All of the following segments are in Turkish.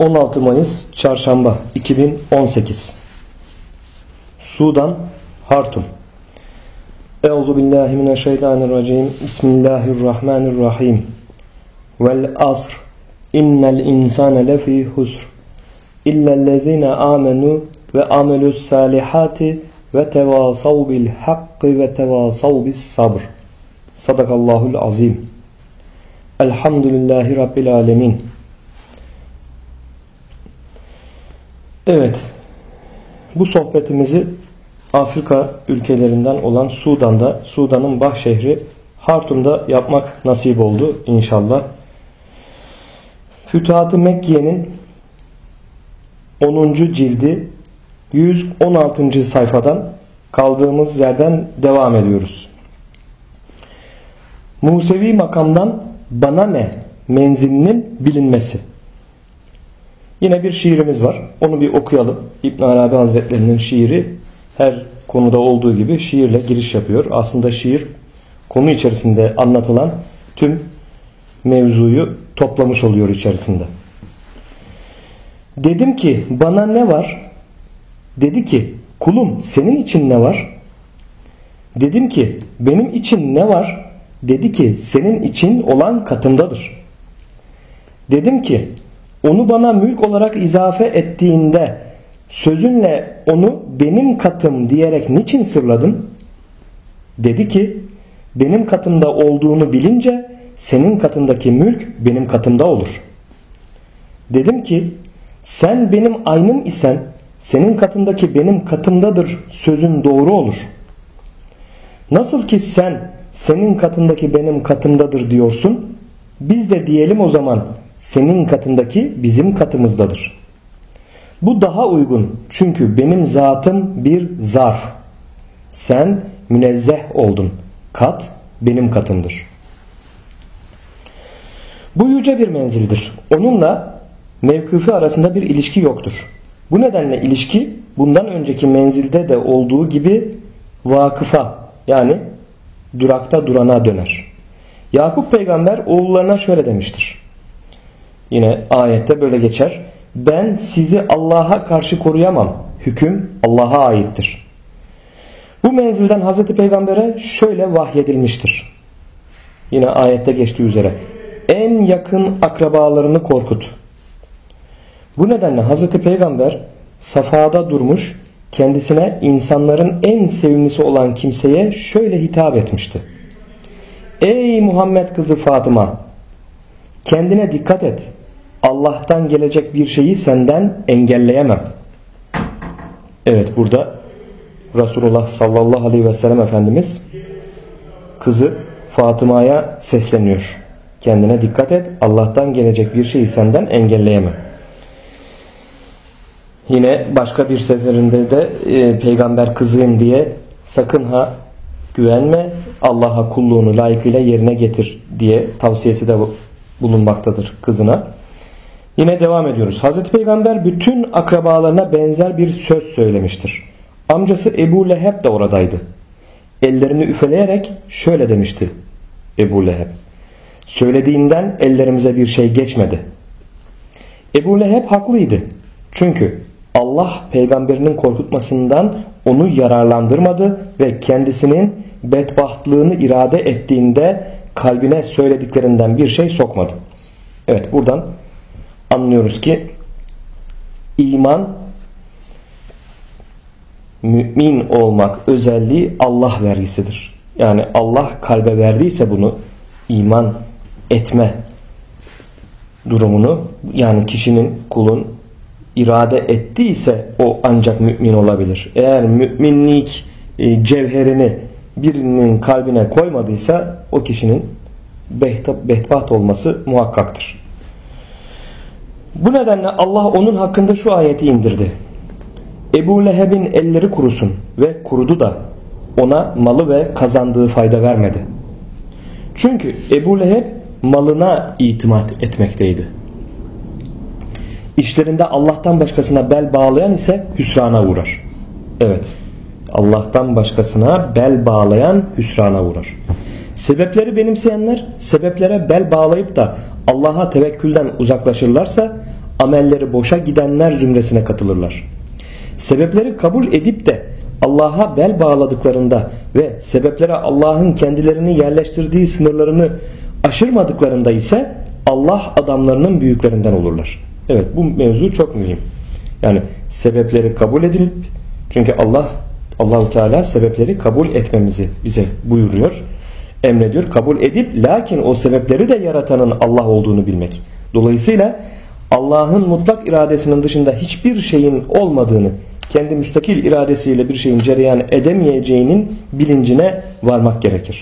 16 Mayıs Çarşamba 2018. Sudan, Hartum. Euzubillahimineşşeytanirracim. Bismillahirrahmanirrahim. Vel asr. İnnel insane lefî husr. İllellezîne âmenû ve amelus salihati ve tevâsav bil hakkı ve tevâsav bis sabr. Sadakallahul azim. Elhamdülillahi Rabbil alemin. Evet, bu sohbetimizi Afrika ülkelerinden olan Sudan'ın baş şehri Hartum'da yapmak nasip oldu inşallah. Fütuhat-ı Mekke'nin 10. cildi 116. sayfadan kaldığımız yerden devam ediyoruz. Musevi makamdan bana ne menzilinin bilinmesi. Yine bir şiirimiz var. Onu bir okuyalım. İbn Arabi Hazretlerinin şiiri her konuda olduğu gibi şiirle giriş yapıyor. Aslında şiir konu içerisinde anlatılan tüm mevzuyu toplamış oluyor içerisinde. Dedim ki bana ne var? Dedi ki kulum senin için ne var? Dedim ki benim için ne var? Dedi ki senin için olan katımdadır. Dedim ki onu bana mülk olarak izafe ettiğinde sözünle onu benim katım diyerek niçin sırladın? Dedi ki benim katımda olduğunu bilince senin katındaki mülk benim katımda olur. Dedim ki sen benim aynım isen senin katındaki benim katımdadır sözün doğru olur. Nasıl ki sen senin katındaki benim katımdadır diyorsun, biz de diyelim o zaman senin katındaki bizim katımızdadır. Bu daha uygun çünkü benim zatım bir zarf. Sen münezzeh oldun. Kat benim katımdır. Bu yüce bir menzildir. Onunla mevkıfı arasında bir ilişki yoktur. Bu nedenle ilişki bundan önceki menzilde de olduğu gibi vakıfa yani durakta durana döner. Yakup peygamber oğullarına şöyle demiştir. Yine ayette böyle geçer. Ben sizi Allah'a karşı koruyamam. Hüküm Allah'a aittir. Bu menzilden Hazreti Peygamber'e şöyle vahyedilmiştir. Yine ayette geçtiği üzere. En yakın akrabalarını korkut. Bu nedenle Hazreti Peygamber Safa'da durmuş, kendisine insanların en sevimlisi olan kimseye şöyle hitap etmişti. Ey Muhammed kızı Fatıma! Kendine dikkat et. Allah'tan gelecek bir şeyi senden engelleyemem. Evet, burada Resulullah sallallahu aleyhi ve sellem Efendimiz kızı Fatıma'ya sesleniyor. Kendine dikkat et. Allah'tan gelecek bir şeyi senden engelleyemem. Yine başka bir seferinde de peygamber kızıyım diye sakın ha güvenme. Allah'a kulluğunu layıkıyla yerine getir diye tavsiyesi de bulunmaktadır kızına. Yine devam ediyoruz. Hazreti Peygamber bütün akrabalarına benzer bir söz söylemiştir. Amcası Ebu Leheb de oradaydı. Ellerini üfeleyerek şöyle demişti Ebu Leheb. Söylediğinden ellerimize bir şey geçmedi. Ebu Leheb haklıydı. Çünkü Allah peygamberinin korkutmasından onu yararlandırmadı ve kendisinin bedbahtlığını irade ettiğinde kalbine söylediklerinden bir şey sokmadı. Evet, buradan anlıyoruz ki iman, mümin olmak özelliği Allah vergisidir. Yani Allah kalbe verdiyse bunu iman etme durumunu, yani kişinin, kulun irade ettiyse o ancak mümin olabilir. Eğer müminlik cevherini birinin kalbine koymadıysa o kişinin bedbaht olması muhakkaktır. Bu nedenle Allah onun hakkında şu ayeti indirdi. Ebu Leheb'in elleri kurusun ve kurudu da ona malı ve kazandığı fayda vermedi. Çünkü Ebu Leheb malına itimat etmekteydi. İşlerinde Allah'tan başkasına bel bağlayan ise hüsrana uğrar. Evet, Allah'tan başkasına bel bağlayan hüsrana uğrar. Sebepleri benimseyenler sebeplere bel bağlayıp da Allah'a tevekkülden uzaklaşırlarsa amelleri boşa gidenler zümresine katılırlar. Sebepleri kabul edip de Allah'a bel bağladıklarında ve sebeplere Allah'ın kendilerini yerleştirdiği sınırlarını aşırmadıklarında ise Allah adamlarının büyüklerinden olurlar. Evet, bu mevzu çok mühim. Yani sebepleri kabul edilip, çünkü Allahu Teala sebepleri kabul etmemizi bize buyuruyor, emrediyor. Kabul edip lakin o sebepleri de yaratanın Allah olduğunu bilmek. Dolayısıyla Allah'ın mutlak iradesinin dışında hiçbir şeyin olmadığını, kendi müstakil iradesiyle bir şeyin cereyan edemeyeceğinin bilincine varmak gerekir.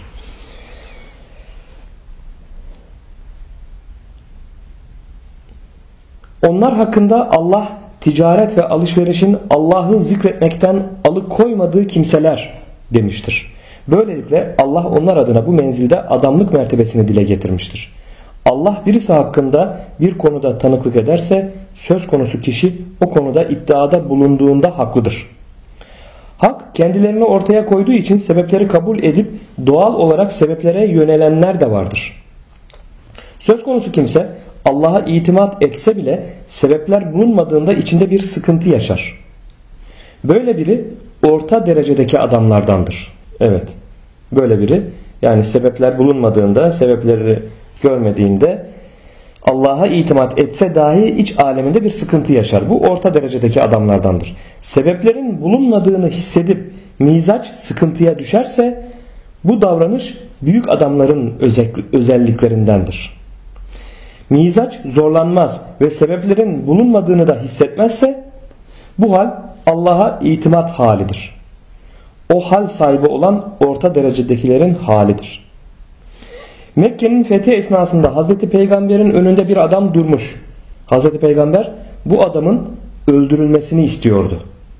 Onlar hakkında Allah ticaret ve alışverişin Allah'ı zikretmekten alıkoymadığı kimseler demiştir. Böylelikle Allah onlar adına bu menzilde adamlık mertebesini dile getirmiştir. Allah birisi hakkında bir konuda tanıklık ederse söz konusu kişi o konuda iddiada bulunduğunda haklıdır. Hak kendilerini ortaya koyduğu için sebepleri kabul edip doğal olarak sebeplere yönelenler de vardır. Söz konusu kimse Allah'a itimat etse bile sebepler bulunmadığında içinde bir sıkıntı yaşar. Böyle biri orta derecedeki adamlardandır. Evet, böyle biri, yani sebepler bulunmadığında, sebepleri görmediğinde Allah'a itimat etse dahi iç aleminde bir sıkıntı yaşar. Bu orta derecedeki adamlardandır. Sebeplerin bulunmadığını hissedip mizaç sıkıntıya düşerse bu davranış büyük adamların özelliklerindendir. Mizaç zorlanmaz ve sebeplerin bulunmadığını da hissetmezse bu hal Allah'a itimat halidir. O hal sahibi olan orta derecedekilerin halidir. Mekke'nin fethi esnasında Hazreti Peygamber'in önünde bir adam durmuş. Hazreti Peygamber bu adamın öldürülmesini istiyordu.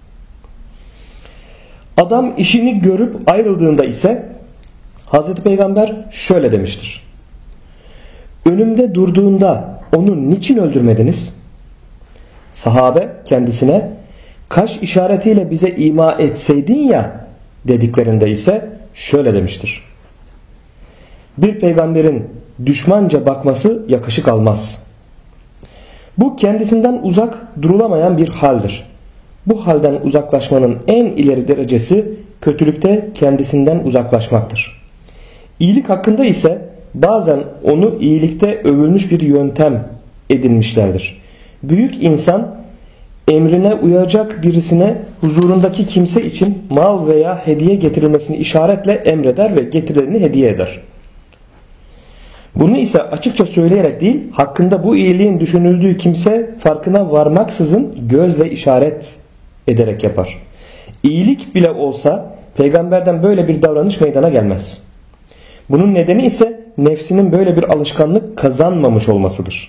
Adam işini görüp ayrıldığında ise Hazreti Peygamber şöyle demiştir: önümde durduğunda onu niçin öldürmediniz? Sahabe kendisine kaş işaretiyle bize ima etseydin ya dediklerinde ise şöyle demiştir: bir peygamberin düşmanca bakması yakışık almaz. Bu kendisinden uzak durulamayan bir haldir. Bu halden uzaklaşmanın en ileri derecesi kötülükte kendisinden uzaklaşmaktır. İyilik hakkında ise bazen onu iyilikte övülmüş bir yöntem edinmişlerdir. Büyük insan emrine uyacak birisine huzurundaki kimse için mal veya hediye getirilmesini işaretle emreder ve getirilerini hediye eder. Bunu ise açıkça söyleyerek değil, hakkında bu iyiliğin düşünüldüğü kimse farkına varmaksızın gözle işaret ederek yapar. İyilik bile olsa peygamberden böyle bir davranış meydana gelmez. Bunun nedeni ise nefsinin böyle bir alışkanlık kazanmamış olmasıdır.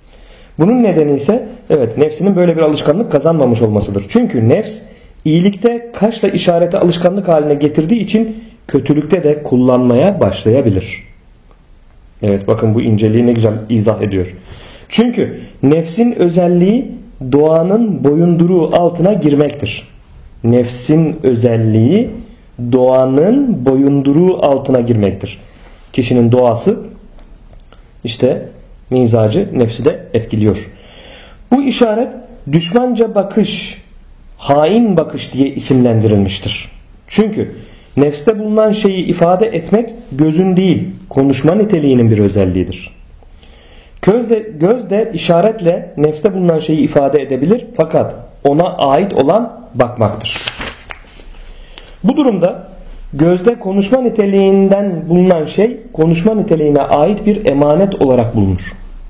Çünkü nefs iyilikte kaşla işareti alışkanlık haline getirdiği için kötülükte de kullanmaya başlayabilir. Evet, bakın bu inceliği ne güzel izah ediyor. Çünkü nefsin özelliği doğanın boyunduruğu altına girmektir. Nefsin özelliği doğanın boyunduruğu altına girmektir. Kişinin doğası işte mizacı nefsi de etkiliyor. Bu işaret düşmanca bakış, hain bakış diye isimlendirilmiştir. Çünkü nefste bulunan şeyi ifade etmek gözün değil, konuşma niteliğinin bir özelliğidir. Göz de işaretle nefste bulunan şeyi ifade edebilir fakat ona ait olan bakmaktır. Bu durumda gözde konuşma niteliğinden bulunan şey konuşma niteliğine ait bir emanet olarak bulunur.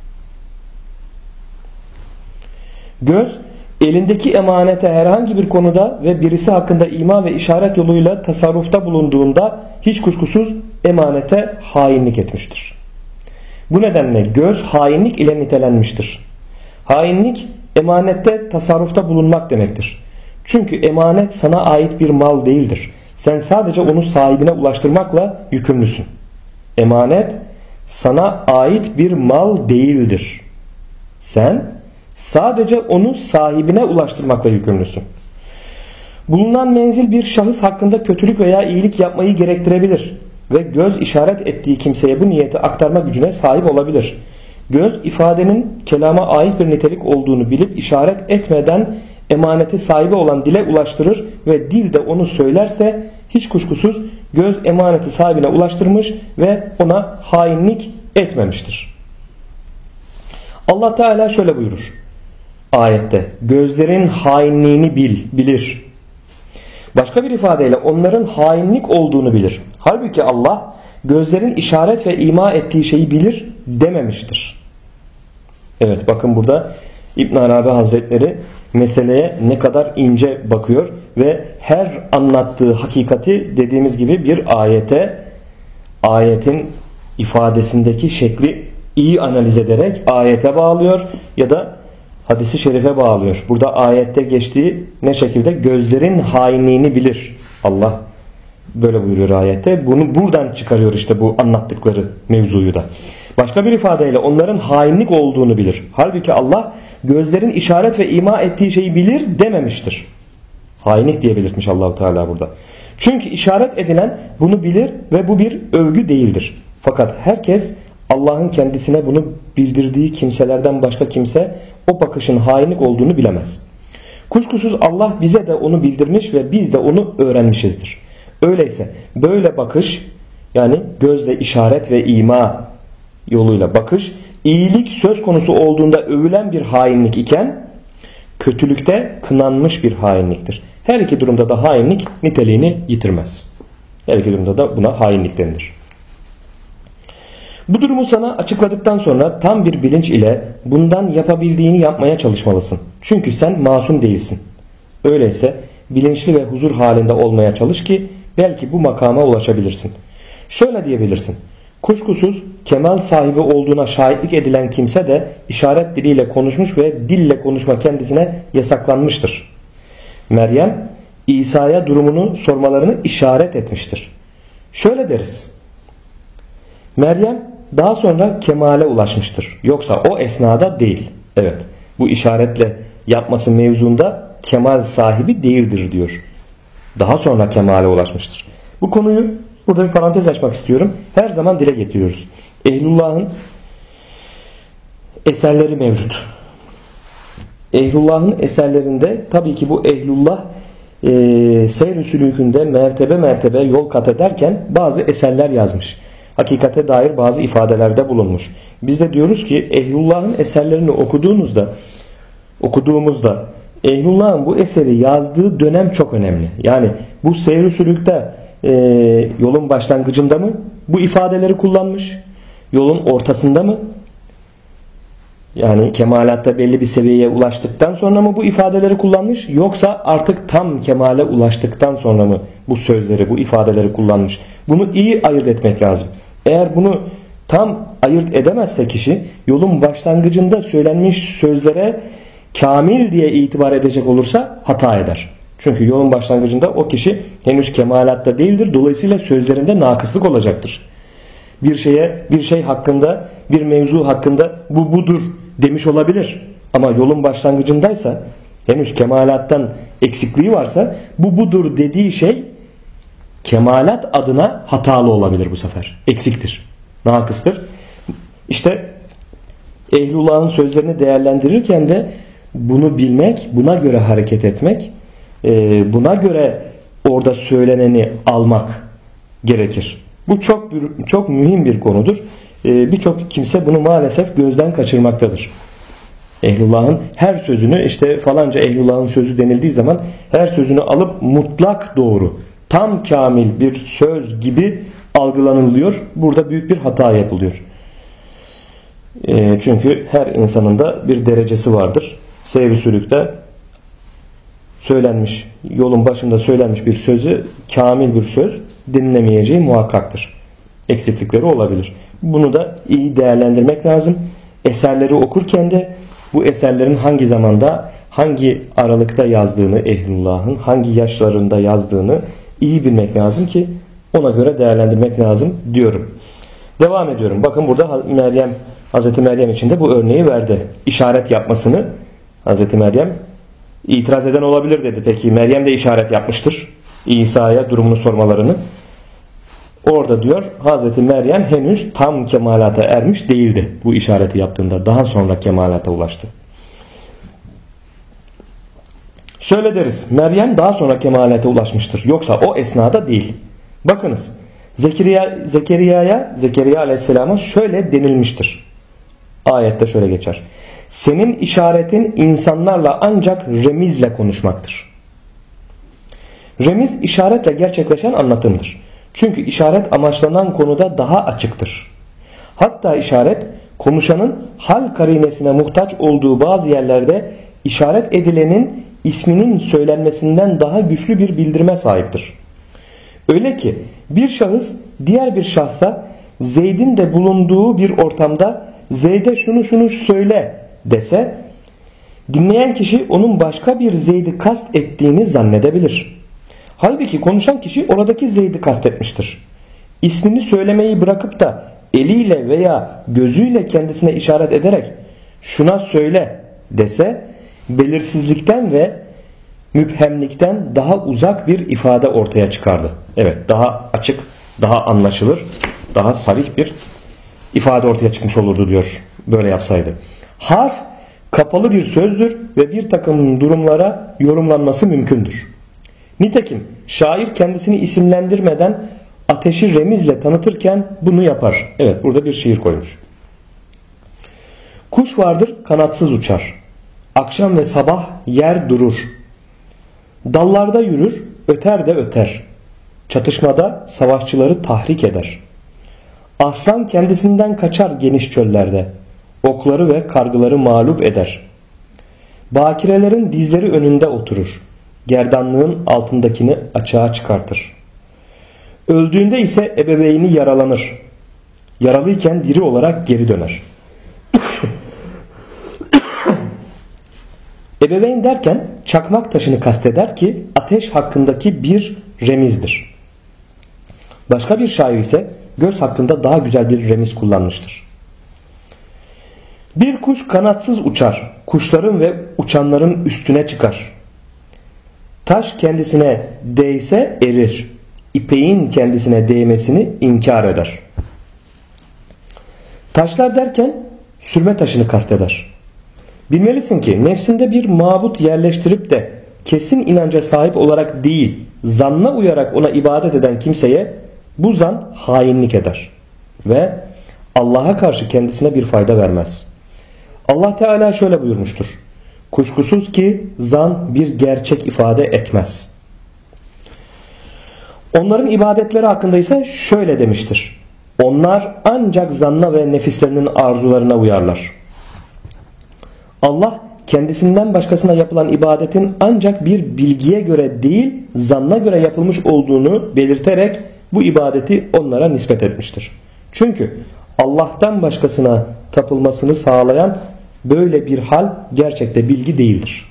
Göz elindeki emanete herhangi bir konuda ve birisi hakkında ima ve işaret yoluyla tasarrufta bulunduğunda hiç kuşkusuz emanete hainlik etmiştir. Bu nedenle göz hainlik ile nitelenmiştir. Hainlik emanette tasarrufta bulunmak demektir. Çünkü emanet sana ait bir mal değildir. Sen sadece onu sahibine ulaştırmakla yükümlüsün. Emanet sana ait bir mal değildir. Sen sadece onu sahibine ulaştırmakla yükümlüsün. Bulunan menzil bir şahıs hakkında kötülük veya iyilik yapmayı gerektirebilir ve göz işaret ettiği kimseye bu niyeti aktarma gücüne sahip olabilir. Göz ifadenin kelama ait bir nitelik olduğunu bilip işaret etmeden emaneti sahibi olan dile ulaştırır ve dil de onu söylerse hiç kuşkusuz göz emaneti sahibine ulaştırmış ve ona hainlik etmemiştir. Allah Teala şöyle buyurur ayette: gözlerin hainliğini bilir. Başka bir ifadeyle onların hainlik olduğunu bilir. Halbuki Allah gözlerin işaret ve ima ettiği şeyi bilir dememiştir. Evet, bakın burada İbn Arabi Hazretleri meseleye ne kadar ince bakıyor ve her anlattığı hakikati dediğimiz gibi bir ayetin ifadesindeki şekli iyi analiz ederek ayete bağlıyor ya da hadisi şerife bağlıyor. Burada ayette geçtiği ne şekilde? Gözlerin hainliğini bilir. Allah böyle buyuruyor ayette. Bunu buradan çıkarıyor işte bu anlattıkları mevzuyu da. Başka bir ifadeyle onların hainlik olduğunu bilir. Halbuki Allah gözlerin işaret ve ima ettiği şeyi bilir dememiştir. Hainlik diye belirtmiş Allah-u Teala burada. Çünkü işaret edilen bunu bilir ve bu bir övgü değildir. Fakat herkes Allah'ın kendisine bunu bildirdiği kimselerden başka kimse o bakışın hainlik olduğunu bilemez. Kuşkusuz Allah bize de onu bildirmiş ve biz de onu öğrenmişizdir. Öyleyse böyle bakış, yani gözle işaret ve ima yoluyla bakış, iyilik söz konusu olduğunda övülen bir hainlik iken kötülükte kınanmış bir hainliktir. Her iki durumda da hainlik niteliğini yitirmez. Her iki durumda da buna hainlik denilir. Bu durumu sana açıkladıktan sonra tam bir bilinç ile bundan yapabildiğini yapmaya çalışmalısın. Çünkü sen masum değilsin. Öyleyse bilinçli ve huzur halinde olmaya çalış ki belki bu makama ulaşabilirsin. Şöyle diyebilirsin: kuşkusuz kemal sahibi olduğuna şahitlik edilen kimse de işaret diliyle konuşmuş ve dille konuşma kendisine yasaklanmıştır. Meryem İsa'ya durumunu sormalarını işaret etmiştir. Şöyle deriz: Meryem daha sonra kemale ulaşmıştır. Yoksa o esnada değil. Evet, bu işaretle yapması mevzunda kemal sahibi değildir diyor. Daha sonra kemale ulaşmıştır. Bu konuyu burada bir parantez açmak istiyorum. Her zaman dile getiriyoruz. Ehlullah'ın eserleri mevcut. Ehlullah'ın eserlerinde tabii ki bu ehlullah seyr-i sülûkünde mertebe mertebe yol kat ederken bazı eserler yazmış. Hakikate dair bazı ifadelerde bulunmuş. Biz de diyoruz ki ehlullah'ın eserlerini okuduğumuzda ehlullah'ın bu eseri yazdığı dönem çok önemli. Yani bu seyr-i sülûkte yolun başlangıcında mı bu ifadeleri kullanmış? Yolun ortasında mı? Yani kemalatta belli bir seviyeye ulaştıktan sonra mı bu ifadeleri kullanmış? Yoksa artık tam kemale ulaştıktan sonra mı bu sözleri, bu ifadeleri kullanmış? Bunu iyi ayırt etmek lazım. Eğer bunu tam ayırt edemezse kişi yolun başlangıcında söylenmiş sözlere kamil diye itibar edecek olursa hata eder. Çünkü yolun başlangıcında o kişi henüz kemalatta değildir. Dolayısıyla sözlerinde nakıslık olacaktır. Bir şey hakkında, bir mevzu hakkında bu budur demiş olabilir. Ama yolun başlangıcındaysa, henüz kemalattan eksikliği varsa bu budur dediği şey kemalat adına hatalı olabilir bu sefer. Eksiktir, nakıstır. İşte ehlullah'ın sözlerini değerlendirirken de bunu bilmek, buna göre hareket etmek, buna göre orada söyleneni almak gerekir. Bu çok mühim bir konudur. Birçok kimse bunu maalesef gözden kaçırmaktadır. Ehlullah'ın her sözünü, işte falanca ehlullah'ın sözü denildiği zaman her sözünü alıp mutlak doğru, tam kamil bir söz gibi algılanılıyor. Burada büyük bir hata yapılıyor. Çünkü her insanın da bir derecesi vardır. Seyr-i sülükte söylenmiş, yolun başında söylenmiş bir sözü kamil bir söz dinlemeyeceği muhakkaktır. Eksiklikleri olabilir. Bunu da iyi değerlendirmek lazım. Eserleri okurken de bu eserlerin hangi zamanda, hangi aralıkta yazdığını, ehlullah'ın hangi yaşlarında yazdığını iyi bilmek lazım ki ona göre değerlendirmek lazım diyorum. Devam ediyorum. Bakın burada Hazreti Meryem için de bu örneği verdi. İşaret yapmasını Hazreti Meryem, itiraz eden olabilir dedi. Peki Meryem de işaret yapmıştır İsa'ya durumunu sormalarını. Orada diyor Hazreti Meryem henüz tam kemalata ermiş değildi bu işareti yaptığında. Daha sonra kemalata ulaştı. Şöyle deriz. Meryem daha sonra kemalete ulaşmıştır. Yoksa o esnada değil. Bakınız. Zekeriya Aleyhisselam'a şöyle denilmiştir. Ayette şöyle geçer. Senin işaretin insanlarla ancak remizle konuşmaktır. Remiz işaretle gerçekleşen anlatımdır. Çünkü işaret amaçlanan konuda daha açıktır. Hatta işaret konuşanın hal karinesine muhtaç olduğu bazı yerlerde işaret edilenin isminin söylenmesinden daha güçlü bir bildirime sahiptir. Öyle ki bir şahıs diğer bir şahsa Zeyd'in de bulunduğu bir ortamda Zeyd'e şunu söyle dese, dinleyen kişi onun başka bir Zeyd'i kast ettiğini zannedebilir. Halbuki konuşan kişi oradaki Zeyd'i kastetmiştir. İsmini söylemeyi bırakıp da eliyle veya gözüyle kendisine işaret ederek şuna söyle dese, belirsizlikten ve müphemlikten daha uzak bir ifade ortaya çıkardı. Evet, daha açık, daha anlaşılır, daha sarih bir ifade ortaya çıkmış olurdu diyor böyle yapsaydı. Harf kapalı bir sözdür ve bir takım durumlara yorumlanması mümkündür. Nitekim şair kendisini isimlendirmeden ateşi remizle tanıtırken bunu yapar. Evet, burada bir şiir koymuş. Kuş vardır kanatsız uçar. Akşam ve sabah yer durur. Dallarda yürür, öter de öter. Çatışmada savaşçıları tahrik eder. Aslan kendisinden kaçar geniş çöllerde. Okları ve kargıları mağlup eder. Bakirelerin dizleri önünde oturur. Gerdanlığın altındakini açığa çıkartır. Öldüğünde ise ebeveyni yaralanır. Yaralıyken diri olarak geri döner. Ebeveyn derken çakmak taşını kasteder ki ateş hakkındaki bir remizdir. Başka bir şair ise göz hakkında daha güzel bir remiz kullanmıştır. Bir kuş kanatsız uçar, kuşların ve uçanların üstüne çıkar. Taş kendisine değse erir, ipeğin kendisine değmesini inkar eder. Taşlar derken sürme taşını kasteder. Bilmelisin ki nefsinde bir mabut yerleştirip de kesin inanca sahip olarak değil, zanna uyarak ona ibadet eden kimseye bu zan hainlik eder ve Allah'a karşı kendisine bir fayda vermez. Allah Teala şöyle buyurmuştur. Kuşkusuz ki zan bir gerçek ifade etmez. Onların ibadetleri hakkında ise şöyle demiştir. Onlar ancak zanna ve nefislerinin arzularına uyarlar. Allah kendisinden başkasına yapılan ibadetin ancak bir bilgiye göre değil, zanna göre yapılmış olduğunu belirterek bu ibadeti onlara nispet etmiştir. Çünkü Allah'tan başkasına tapılmasını sağlayan böyle bir hal gerçekte bilgi değildir.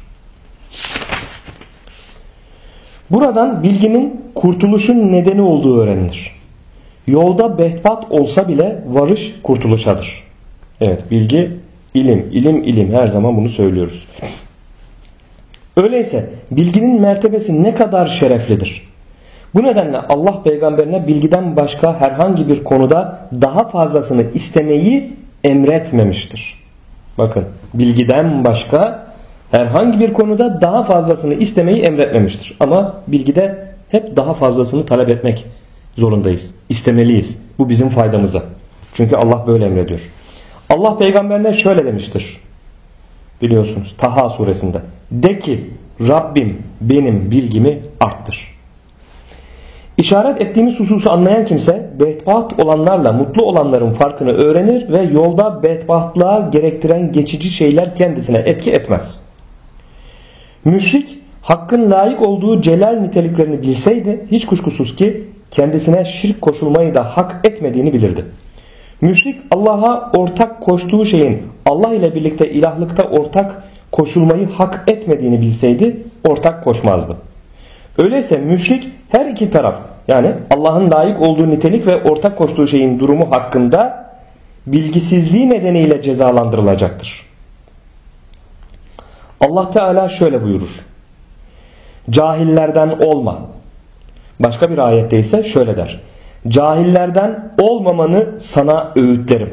Buradan bilginin kurtuluşun nedeni olduğu öğrenilir. Yolda behbat olsa bile varış kurtuluşadır. Evet, bilgi ilim, ilim her zaman bunu söylüyoruz. Öyleyse bilginin mertebesi ne kadar şereflidir. Bu nedenle Allah peygamberine bilgiden başka herhangi bir konuda daha fazlasını istemeyi emretmemiştir. Bakın, bilgiden başka herhangi bir konuda daha fazlasını istemeyi emretmemiştir. Ama bilgide hep daha fazlasını talep etmek zorundayız. İstemeliyiz. Bu bizim faydamıza. Çünkü Allah böyle emrediyor. Allah peygamberine şöyle demiştir. Biliyorsunuz Taha suresinde. De ki Rabbim benim bilgimi arttır. İşaret ettiğimiz hususu anlayan kimse bedbaht olanlarla mutlu olanların farkını öğrenir ve yolda bedbahtlığa gerektiren geçici şeyler kendisine etki etmez. Müşrik hakkın layık olduğu celal niteliklerini bilseydi hiç kuşkusuz ki kendisine şirk koşulmayı da hak etmediğini bilirdi. Müşrik Allah'a ortak koştuğu şeyin Allah ile birlikte ilahlıkta ortak koşulmayı hak etmediğini bilseydi ortak koşmazdı. Öyleyse müşrik her iki taraf, yani Allah'ın layık olduğu nitelik ve ortak koştuğu şeyin durumu hakkında bilgisizliği nedeniyle cezalandırılacaktır. Allah Teala şöyle buyurur. Cahillerden olma. Başka bir ayette ise şöyle der. Cahillerden olmamanı sana öğütlerim.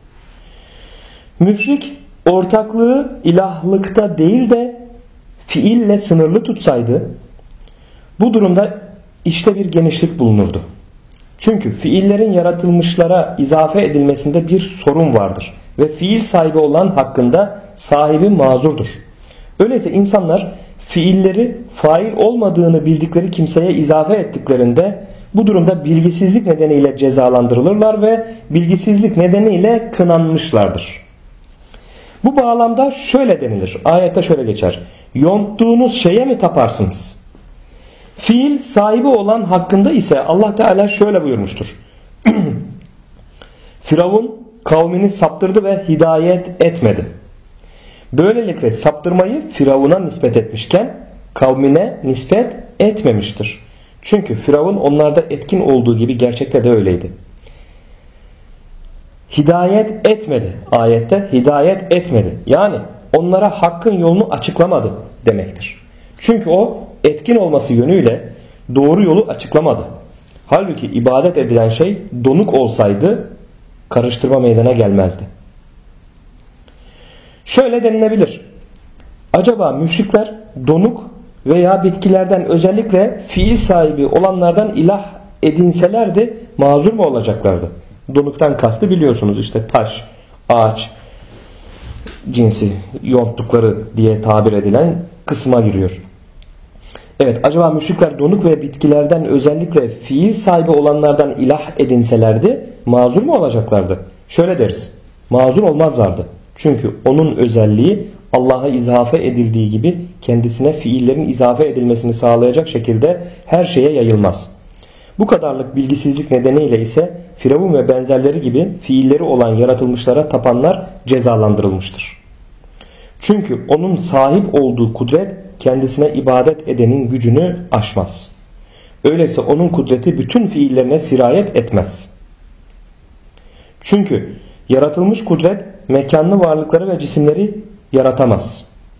Müşrik ortaklığı ilahlıkta değil de fiille sınırlı tutsaydı, bu durumda işte bir genişlik bulunurdu. Çünkü fiillerin yaratılmışlara izafe edilmesinde bir sorun vardır ve fiil sahibi olan hakkında sahibi mazurdur. Öyleyse insanlar fiilleri fail olmadığını bildikleri kimseye izafe ettiklerinde bu durumda bilgisizlik nedeniyle cezalandırılırlar ve bilgisizlik nedeniyle kınanmışlardır. Bu bağlamda şöyle denilir. Ayette şöyle geçer. Yonttuğunuz şeye mi taparsınız? Fiil sahibi olan hakkında ise Allah Teala şöyle buyurmuştur. Firavun kavmini saptırdı ve hidayet etmedi. Böylelikle saptırmayı Firavun'a nispet etmişken kavmine nispet etmemiştir. Çünkü Firavun onlarda etkin olduğu gibi gerçekte de öyleydi. Hidayet etmedi. Ayette hidayet etmedi. Yani onlara hakkın yolunu açıklamadı demektir. Çünkü o etkin olması yönüyle doğru yolu açıklamadı. Halbuki ibadet edilen şey donuk olsaydı karıştırma meydana gelmezdi. Şöyle denilebilir. Acaba müşrikler donuk veya bitkilerden, özellikle fiil sahibi olanlardan ilah edinselerdi mazur mu olacaklardı? Donuktan kastı biliyorsunuz, işte taş, ağaç cinsi yonttukları diye tabir edilen kısma giriyor. Evet, acaba müşrikler donuk ve bitkilerden, özellikle fiil sahibi olanlardan ilah edinselerdi mazur mu olacaklardı? Şöyle deriz. Mazur olmazlardı. Çünkü onun özelliği Allah'a izafe edildiği gibi kendisine fiillerin izafe edilmesini sağlayacak şekilde her şeye yayılmaz. Bu kadarlık bilgisizlik nedeniyle ise Firavun ve benzerleri gibi fiilleri olan yaratılmışlara tapanlar cezalandırılmıştır. Çünkü onun sahip olduğu kudret kendisine ibadet edenin gücünü aşmaz. Öyleyse onun kudreti bütün fiillerine sirayet etmez. Çünkü yaratılmış kudret mekanlı varlıkları ve cisimleri yaratamaz.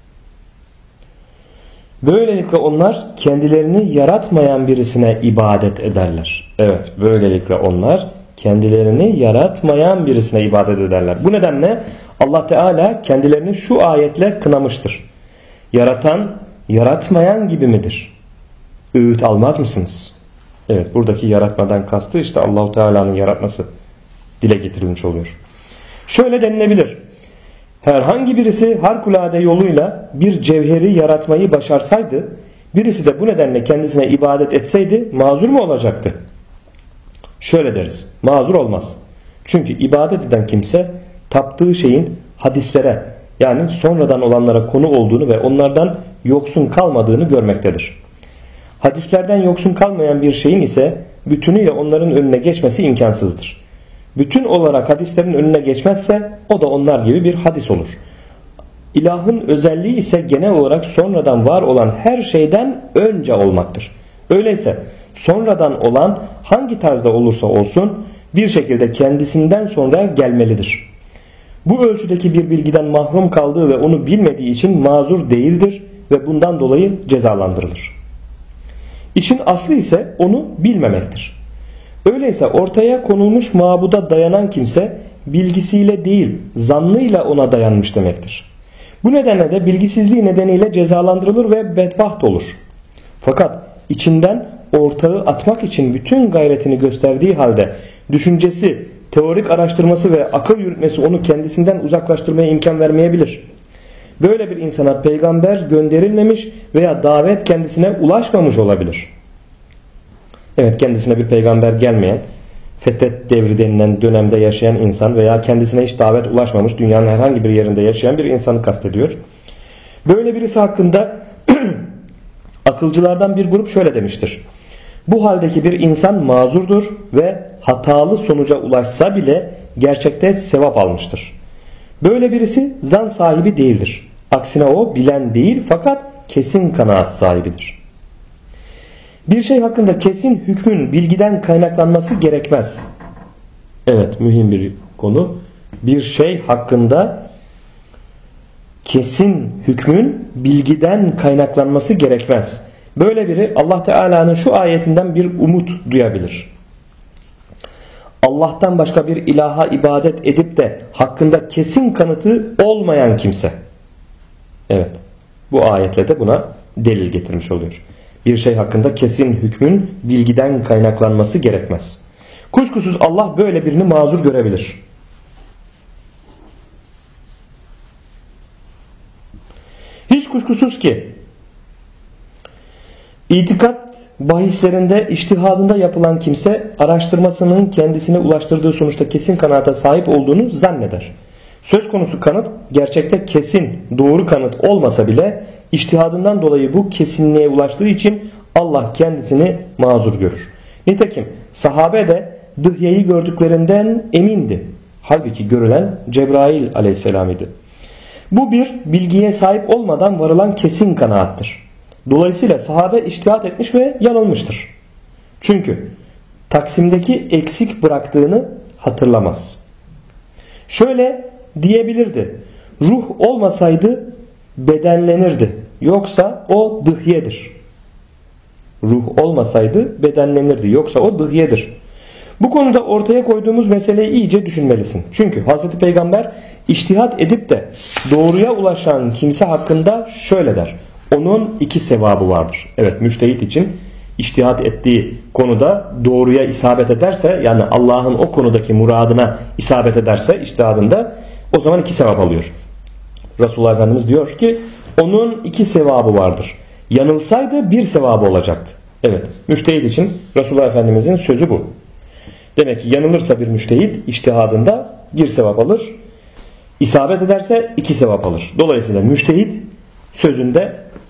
Böylelikle onlar kendilerini yaratmayan birisine ibadet ederler. Evet, böylelikle onlar kendilerini yaratmayan birisine ibadet ederler. Bu nedenle Allah Teala kendilerini şu ayetle kınamıştır. Yaratan, yaratmayan gibi midir? Öğüt almaz mısınız? Evet, buradaki yaratmadan kastı işte Allah Teala'nın yaratması dile getirilmiş oluyor. Şöyle denilebilir. Herhangi birisi harikulade yoluyla bir cevheri yaratmayı başarsaydı, birisi de bu nedenle kendisine ibadet etseydi mazur mu olacaktı? Şöyle deriz. Mazur olmaz. Çünkü ibadet eden kimse taptığı şeyin hadislere, yani sonradan olanlara konu olduğunu ve onlardan yoksun kalmadığını görmektedir. Hadislerden yoksun kalmayan bir şeyin ise bütünüyle onların önüne geçmesi imkansızdır. Bütün olarak hadislerin önüne geçmezse o da onlar gibi bir hadis olur. İlahın özelliği ise genel olarak sonradan var olan her şeyden önce olmaktır. Öyleyse sonradan olan hangi tarzda olursa olsun bir şekilde kendisinden sonra gelmelidir. Bu ölçüdeki bir bilgiden mahrum kaldığı ve onu bilmediği için mazur değildir ve bundan dolayı cezalandırılır. İşin aslı ise onu bilmemektir. Öyleyse ortaya konulmuş mabuda dayanan kimse bilgisiyle değil, zannıyla ona dayanmış demektir. Bu nedenle de bilgisizliği nedeniyle cezalandırılır ve bedbaht olur. Fakat içinden ortağı atmak için bütün gayretini gösterdiği halde düşüncesi, teorik araştırması ve akıl yürütmesi onu kendisinden uzaklaştırmaya imkan vermeyebilir. Böyle bir insana peygamber gönderilmemiş veya davet kendisine ulaşmamış olabilir. Evet, kendisine bir peygamber gelmeyen, Fetret devri denilen dönemde yaşayan insan veya kendisine hiç davet ulaşmamış dünyanın herhangi bir yerinde yaşayan bir insanı kastediyor. Böyle birisi hakkında akılcılardan bir grup şöyle demiştir. Bu haldeki bir insan mazurdur ve hatalı sonuca ulaşsa bile gerçekte sevap almıştır. Böyle birisi zan sahibi değildir. Aksine o bilen değil fakat kesin kanaat sahibidir. Bir şey hakkında kesin hükmün bilgiden kaynaklanması gerekmez. Evet, mühim bir konu. Bir şey hakkında kesin hükmün bilgiden kaynaklanması gerekmez. Böyle biri Allah Teala'nın şu ayetinden bir umut duyabilir. Allah'tan başka bir ilaha ibadet edip de hakkında kesin kanıtı olmayan kimse. Evet, bu ayetle de buna delil getirmiş oluyor. Bir şey hakkında kesin hükmün bilgiden kaynaklanması gerekmez. Kuşkusuz Allah böyle birini mazur görebilir. Hiç kuşkusuz ki itikat bahislerinde içtihadında yapılan kimse araştırmasının kendisine ulaştırdığı sonuçta kesin kanaata sahip olduğunu zanneder. Söz konusu kanıt gerçekte kesin doğru kanıt olmasa bile içtihadından dolayı bu kesinliğe ulaştığı için Allah kendisini mazur görür. Nitekim sahabe de Dıhye'yi gördüklerinden emindi. Halbuki görülen Cebrail aleyhisselam idi. Bu bir bilgiye sahip olmadan varılan kesin kanaattır. Dolayısıyla sahabe içtihat etmiş ve yanılmıştır. Çünkü Taksim'deki eksik bıraktığını hatırlamaz. Şöyle diyebilirdi: ruh olmasaydı bedenlenirdi. Yoksa o dıhyedir. Ruh olmasaydı bedenlenirdi. Yoksa o dıhyedir. Bu konuda ortaya koyduğumuz meseleyi iyice düşünmelisin. Çünkü Hazreti Peygamber içtihat edip de doğruya ulaşan kimse hakkında şöyle der: onun 2 sevabı vardır. Evet, müştehit için içtihat ettiği konuda doğruya isabet ederse, yani Allah'ın o konudaki muradına isabet ederse içtihadında, o zaman 2 sevap alıyor. Resulullah Efendimiz diyor ki onun 2 sevabı vardır. Yanılsaydı 1 sevabı olacaktı. Evet, müştehit için Resulullah Efendimizin sözü bu. Demek ki yanılırsa bir müştehit içtihadında 1 sevap alır. İsabet ederse 2 sevap alır. Dolayısıyla müştehit sözünde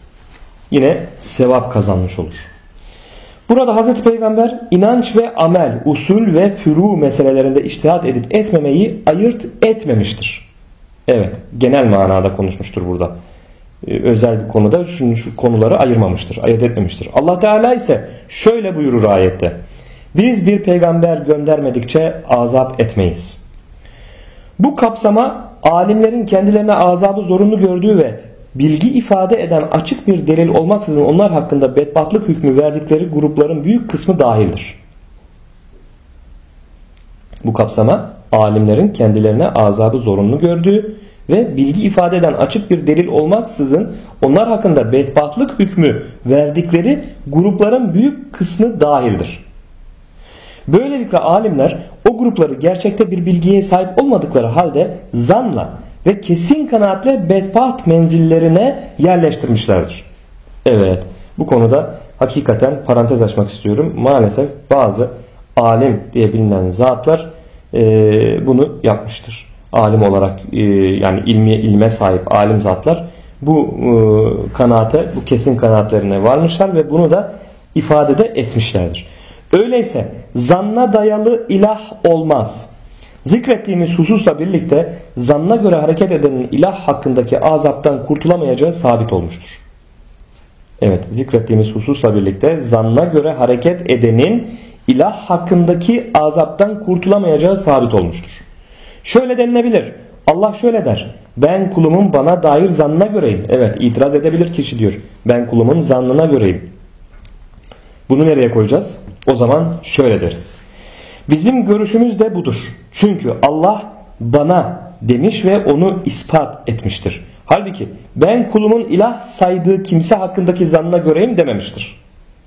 yine sevap kazanmış olur. Burada Hazreti Peygamber inanç ve amel, usul ve furu meselelerinde içtihat edip etmemeyi ayırt etmemiştir. Evet, genel manada konuşmuştur burada. Özel bir konuda şu konuları ayırmamıştır, ayırt etmemiştir. Allah Teala ise şöyle buyurur ayette: biz bir peygamber göndermedikçe azap etmeyiz. Bu kapsama alimlerin kendilerine azabı zorunlu gördüğü ve bilgi ifade eden açık bir delil olmaksızın onlar hakkında bedbahtlık hükmü verdikleri grupların büyük kısmı dahildir. Bu kapsama alimlerin kendilerine azabı zorunlu gördüğü ve bilgi ifade eden açık bir delil olmaksızın onlar hakkında bedbahtlık hükmü verdikleri grupların büyük kısmı dahildir. Böylelikle alimler o grupları gerçekte bir bilgiye sahip olmadıkları halde zanla ve kesin kanaatle bedbaht menzillerine yerleştirmişlerdir. Evet, bu konuda hakikaten parantez açmak istiyorum. Maalesef bazı alim diye bilinen zatlar bunu yapmıştır. Alim olarak yani ilme sahip alim zatlar bu kanaate, bu kesin kanaatlerine varmışlar ve bunu da ifade de etmişlerdir. Öyleyse zanna dayalı ilah olmaz. Zikrettiğimiz hususla birlikte zanna göre hareket edenin ilah hakkındaki azaptan kurtulamayacağı sabit olmuştur. Evet, zikrettiğimiz hususla birlikte zanna göre hareket edenin ilah hakkındaki azaptan kurtulamayacağı sabit olmuştur. Şöyle denilebilir: Allah şöyle der: ben kulumun bana dair zannına göreyim. Evet, itiraz edebilir kişi, diyor: ben kulumun zannına göreyim. Bunu nereye koyacağız? O zaman şöyle deriz: bizim görüşümüz de budur. Çünkü Allah bana demiş ve onu ispat etmiştir. Halbuki ben kulumun ilah saydığı kimse hakkındaki zannına göreyim dememiştir.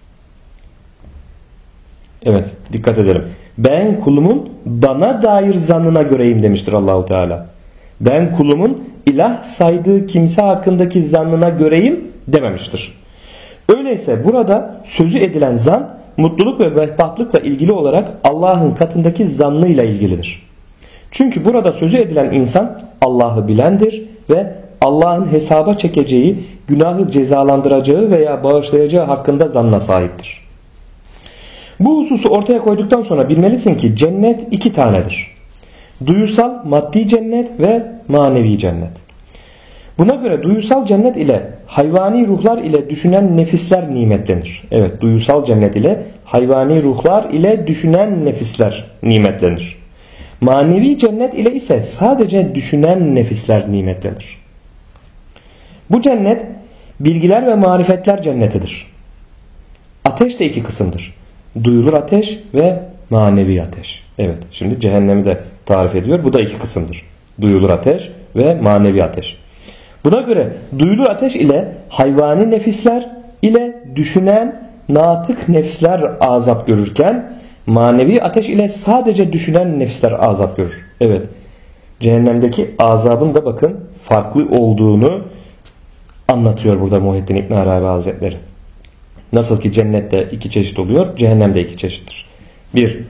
Evet, dikkat edelim. Ben kulumun bana dair zannına göreyim demiştir Allahu Teala. Ben kulumun ilah saydığı kimse hakkındaki zannına göreyim dememiştir. Öyleyse burada sözü edilen zan mutluluk ve bedbahtlıkla ilgili olarak Allah'ın katındaki zannıyla ilgilidir. Çünkü burada sözü edilen insan Allah'ı bilendir ve Allah'ın hesaba çekeceği, günahı cezalandıracağı veya bağışlayacağı hakkında zanna sahiptir. Bu hususu ortaya koyduktan sonra bilmelisin ki cennet 2 tanedir. Duyusal maddi cennet ve manevi cennet. Buna göre duyusal cennet ile hayvani ruhlar ile düşünen nefisler nimetlenir. Evet, duyusal cennet ile hayvani ruhlar ile düşünen nefisler nimetlenir. Manevi cennet ile ise sadece düşünen nefisler nimetlenir. Bu cennet bilgiler ve marifetler cennetidir. Ateş de 2 kısımdır: duyulur ateş ve manevi ateş. Evet, şimdi cehennemi de tarif ediyor. Bu da iki kısımdır. Duyulur ateş ve manevi ateş. Buna göre duyulur ateş ile hayvani nefisler ile düşünen natık nefisler azap görürken manevi ateş ile sadece düşünen nefisler azap görür. Evet, cehennemdeki azabın da bakın farklı olduğunu anlatıyor burada Muhyiddin İbn Arabi Hazretleri. Nasıl ki cennette iki çeşit oluyor, cehennemde iki çeşittir. Bir,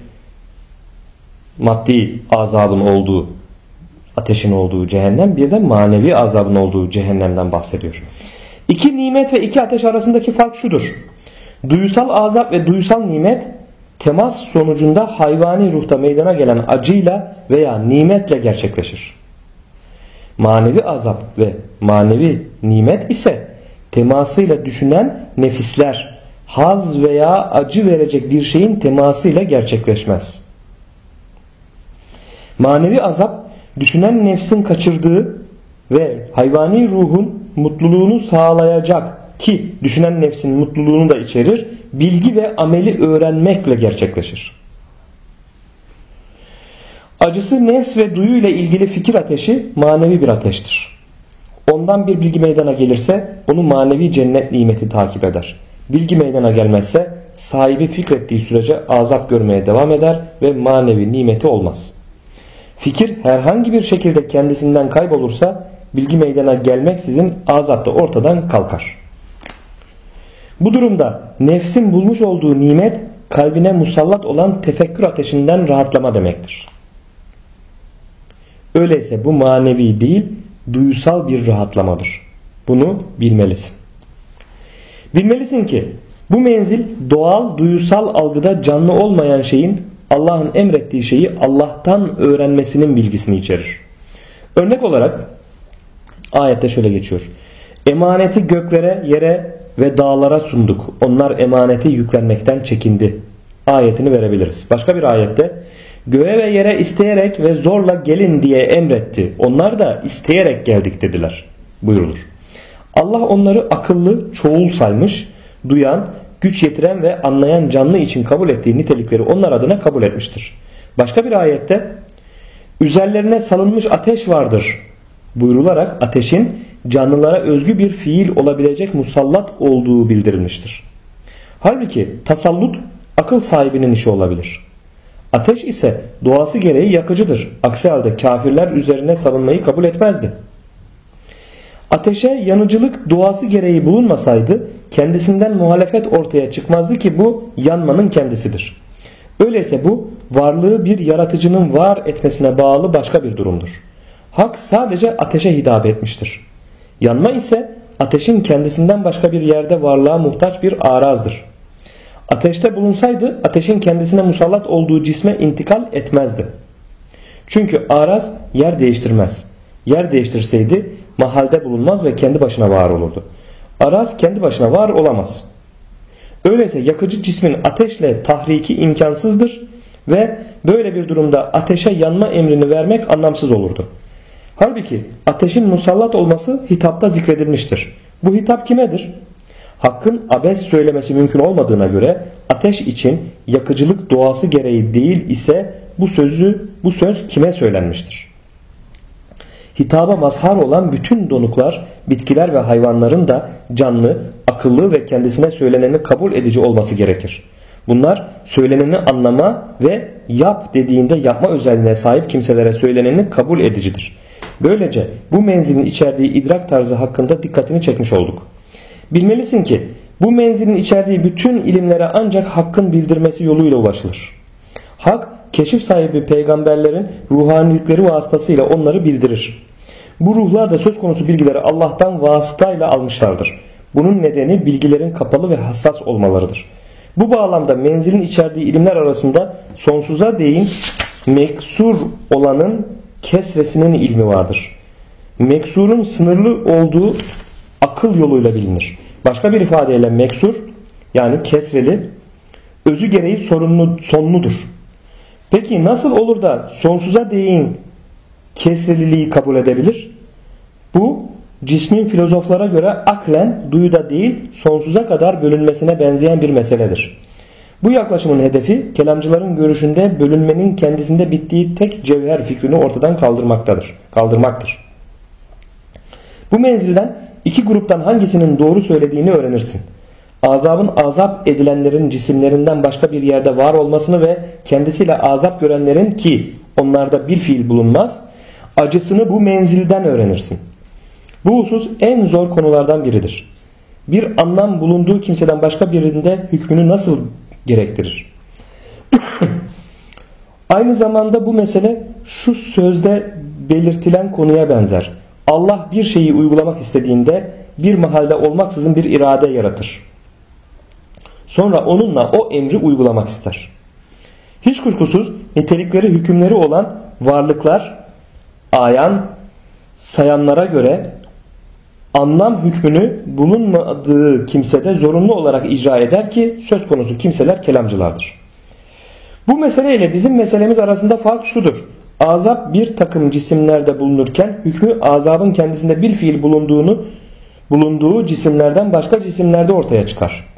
maddi azabın olduğu, ateşin olduğu cehennem, bir de manevi azabın olduğu cehennemden bahsediyor. İki nimet ve iki ateş arasındaki fark şudur. Duyusal azap ve duyusal nimet temas sonucunda hayvani ruhta meydana gelen acıyla veya nimetle gerçekleşir. Manevi azap ve manevi nimet ise temasıyla düşünen nefisler, haz veya acı verecek bir şeyin temasıyla gerçekleşmez. Manevi azap düşünen nefsin kaçırdığı ve hayvani ruhun mutluluğunu sağlayacak ki düşünen nefsin mutluluğunu da içerir, bilgi ve ameli öğrenmekle gerçekleşir. Acısı nefs ve duyu ile ilgili fikir ateşi manevi bir ateştir. Ondan bir bilgi meydana gelirse onu manevi cennet nimeti takip eder. Bilgi meydana gelmezse sahibi fikrettiği sürece azap görmeye devam eder ve manevi nimeti olmaz. Fikir herhangi bir şekilde kendisinden kaybolursa bilgi meydana gelmeksizin azap da ortadan kalkar. Bu durumda nefsin bulmuş olduğu nimet kalbine musallat olan tefekkür ateşinden rahatlama demektir. Öyleyse bu manevi değil, duyusal bir rahatlamadır. Bunu bilmelisin. Bilmelisin ki bu menzil doğal duyusal algıda canlı olmayan şeyin Allah'ın emrettiği şeyi Allah'tan öğrenmesinin bilgisini içerir. Örnek olarak ayette şöyle geçiyor. Emaneti göklere, yere ve dağlara sunduk. Onlar emaneti yüklenmekten çekindi. Ayetini verebiliriz. Başka bir ayette göğe ve yere isteyerek ve zorla gelin diye emretti. Onlar da isteyerek geldik dediler buyurulur. Allah onları akıllı, çoğul saymış, duyan, güç yetiren ve anlayan canlı için kabul ettiği nitelikleri onlar adına kabul etmiştir. Başka bir ayette üzerlerine salınmış ateş vardır buyrularak ateşin canlılara özgü bir fiil olabilecek musallat olduğu bildirilmiştir. Halbuki tasallut akıl sahibinin işi olabilir. Ateş ise doğası gereği yakıcıdır. Aksi halde kafirler üzerine salınmayı kabul etmezdi. Ateşe yanıcılık doğası gereği bulunmasaydı kendisinden muhalefet ortaya çıkmazdı ki bu yanmanın kendisidir. Öyleyse bu varlığı bir yaratıcının var etmesine bağlı başka bir durumdur. Hak sadece ateşe hitap etmiştir. Yanma ise ateşin kendisinden başka bir yerde varlığa muhtaç bir arazdır. Ateşte bulunsaydı ateşin kendisine musallat olduğu cisme intikal etmezdi. Çünkü araz yer değiştirmez. Yer değiştirseydi mahalde bulunmaz ve kendi başına var olurdu. Araz kendi başına var olamaz. Öyleyse yakıcı cismin ateşle tahriki imkansızdır ve böyle bir durumda ateşe yanma emrini vermek anlamsız olurdu. Halbuki ateşin musallat olması hitapta zikredilmiştir. Bu hitap kimedir? Hakkın abes söylemesi mümkün olmadığına göre ateş için yakıcılık doğası gereği değil ise bu söz kime söylenmiştir? Hitaba mazhar olan bütün donuklar, bitkiler ve hayvanların da canlı, akıllı ve kendisine söyleneni kabul edici olması gerekir. Bunlar söyleneni anlama ve yap dediğinde yapma özelliğine sahip kimselere söyleneni kabul edicidir. Böylece bu menzilin içerdiği idrak tarzı hakkında dikkatini çekmiş olduk. Bilmelisin ki bu menzilin içerdiği bütün ilimlere ancak hakkın bildirmesi yoluyla ulaşılır. Hak, keşif sahibi peygamberlerin ruhanilikleri vasıtasıyla onları bildirir. Bu ruhlar da söz konusu bilgileri Allah'tan vasıtayla almışlardır. Bunun nedeni bilgilerin kapalı ve hassas olmalarıdır. Bu bağlamda menzilin içerdiği ilimler arasında sonsuza değin meksur olanın kesresinin ilmi vardır. Meksurun sınırlı olduğu akıl yoluyla bilinir. Başka bir ifadeyle meksur yani kesreli özü gereği sonludur. Peki nasıl olur da sonsuza değin kesreliliği kabul edebilir? Bu cismin filozoflara göre aklen duyuda değil sonsuza kadar bölünmesine benzeyen bir meseledir. Bu yaklaşımın hedefi kelamcıların görüşünde bölünmenin kendisinde bittiği tek cevher fikrini ortadan kaldırmaktır. Bu menzilden iki gruptan hangisinin doğru söylediğini öğrenirsin. Azabın azap edilenlerin cisimlerinden başka bir yerde var olmasını ve kendisiyle azap görenlerin ki onlarda bir fiil bulunmaz, acısını bu menzilden öğrenirsin. Bu husus en zor konulardan biridir. Bir anlam bulunduğu kimseden başka birinde hükmünü nasıl gerektirir? Aynı zamanda bu mesele şu sözde belirtilen konuya benzer. Allah bir şeyi uygulamak istediğinde bir mahalde olmaksızın bir irade yaratır. Sonra onunla o emri uygulamak ister. Hiç kuşkusuz nitelikleri hükümleri olan varlıklar ayan sayanlara göre anlam hükmünü bulunmadığı kimsede zorunlu olarak icra eder ki söz konusu kimseler kelamcılardır. Bu meseleyle bizim meselemiz arasında fark şudur. Azap bir takım cisimlerde bulunurken hükmü azabın kendisinde bir fiil bulunduğu cisimlerden başka cisimlerde ortaya çıkar.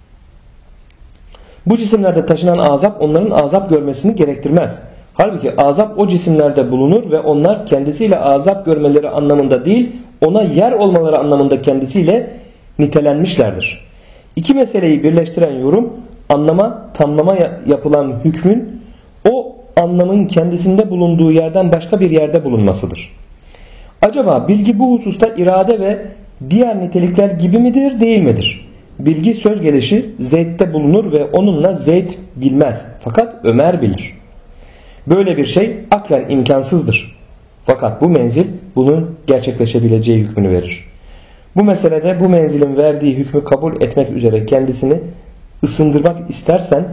Bu cisimlerde taşınan azap onların azap görmesini gerektirmez. Halbuki azap o cisimlerde bulunur ve onlar kendisiyle azap görmeleri anlamında değil, ona yer olmaları anlamında kendisiyle nitelenmişlerdir. İki meseleyi birleştiren yorum, anlama, tamlama yapılan hükmün o anlamın kendisinde bulunduğu yerden başka bir yerde bulunmasıdır. Acaba bilgi bu hususta irade ve diğer nitelikler gibi midir, değil midir? Bilgi söz gelişi Zeyd'de bulunur ve onunla Zeyd bilmez. Fakat Ömer bilir. Böyle bir şey aklen imkansızdır. Fakat bu menzil bunun gerçekleşebileceği hükmünü verir. Bu meselede bu menzilin verdiği hükmü kabul etmek üzere kendisini ısındırmak istersen,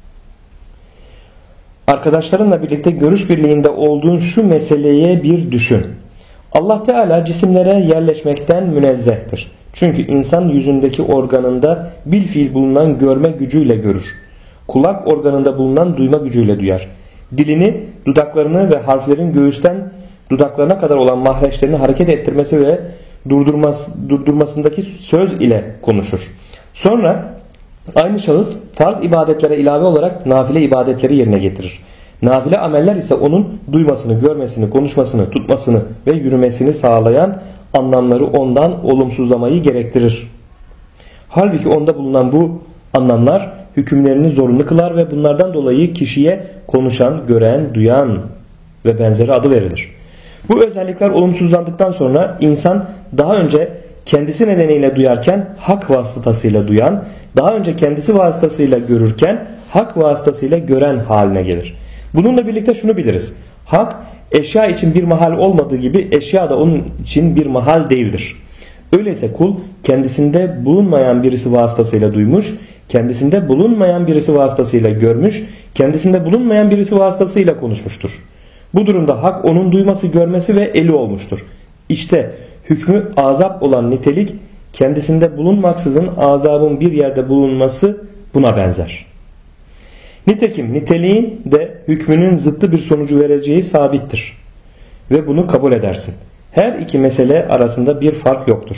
arkadaşlarınla birlikte görüş birliğinde olduğun şu meseleye bir düşün. Allah Teala cisimlere yerleşmekten münezzehtir. Çünkü insan yüzündeki organında bil fiil bulunan görme gücüyle görür. Kulak organında bulunan duyma gücüyle duyar. Dilini, dudaklarını ve harflerin göğüsten dudaklarına kadar olan mahreçlerini hareket ettirmesi ve durdurmasındaki söz ile konuşur. Sonra aynı şahıs farz ibadetlere ilave olarak nafile ibadetleri yerine getirir. Nafile ameller ise onun duymasını, görmesini, konuşmasını, tutmasını ve yürümesini sağlayan anlamları ondan olumsuzlamayı gerektirir. Halbuki onda bulunan bu anlamlar hükümlerini zorunlu kılar ve bunlardan dolayı kişiye konuşan, gören, duyan ve benzeri adı verilir. Bu özellikler olumsuzlandıktan sonra insan daha önce kendisi nedeniyle duyarken hak vasıtasıyla duyan, daha önce kendisi vasıtasıyla görürken hak vasıtasıyla gören haline gelir. Bununla birlikte şunu biliriz. Hak eşya için bir mahal olmadığı gibi eşya da onun için bir mahal değildir. Öyleyse kul kendisinde bulunmayan birisi vasıtasıyla duymuş, kendisinde bulunmayan birisi vasıtasıyla görmüş, kendisinde bulunmayan birisi vasıtasıyla konuşmuştur. Bu durumda hak onun duyması, görmesi ve eli olmuştur. İşte hükmü azap olan nitelik kendisinde bulunmaksızın azabın bir yerde bulunması buna benzer. Nitekim niteliğin de hükmünün zıttı bir sonucu vereceği sabittir. Ve bunu kabul edersin. Her iki mesele arasında bir fark yoktur.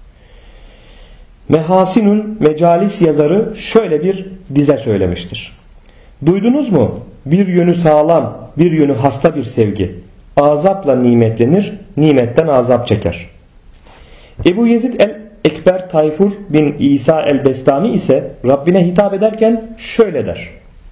Mehasinun Mecalis yazarı şöyle bir dize söylemiştir. Duydunuz mu? Bir yönü sağlam, bir yönü hasta bir sevgi. Azapla nimetlenir, nimetten azap çeker. Ebu Yezid el-Ekber Tayfur bin İsa el-Bestami ise Rabbine hitap ederken şöyle der.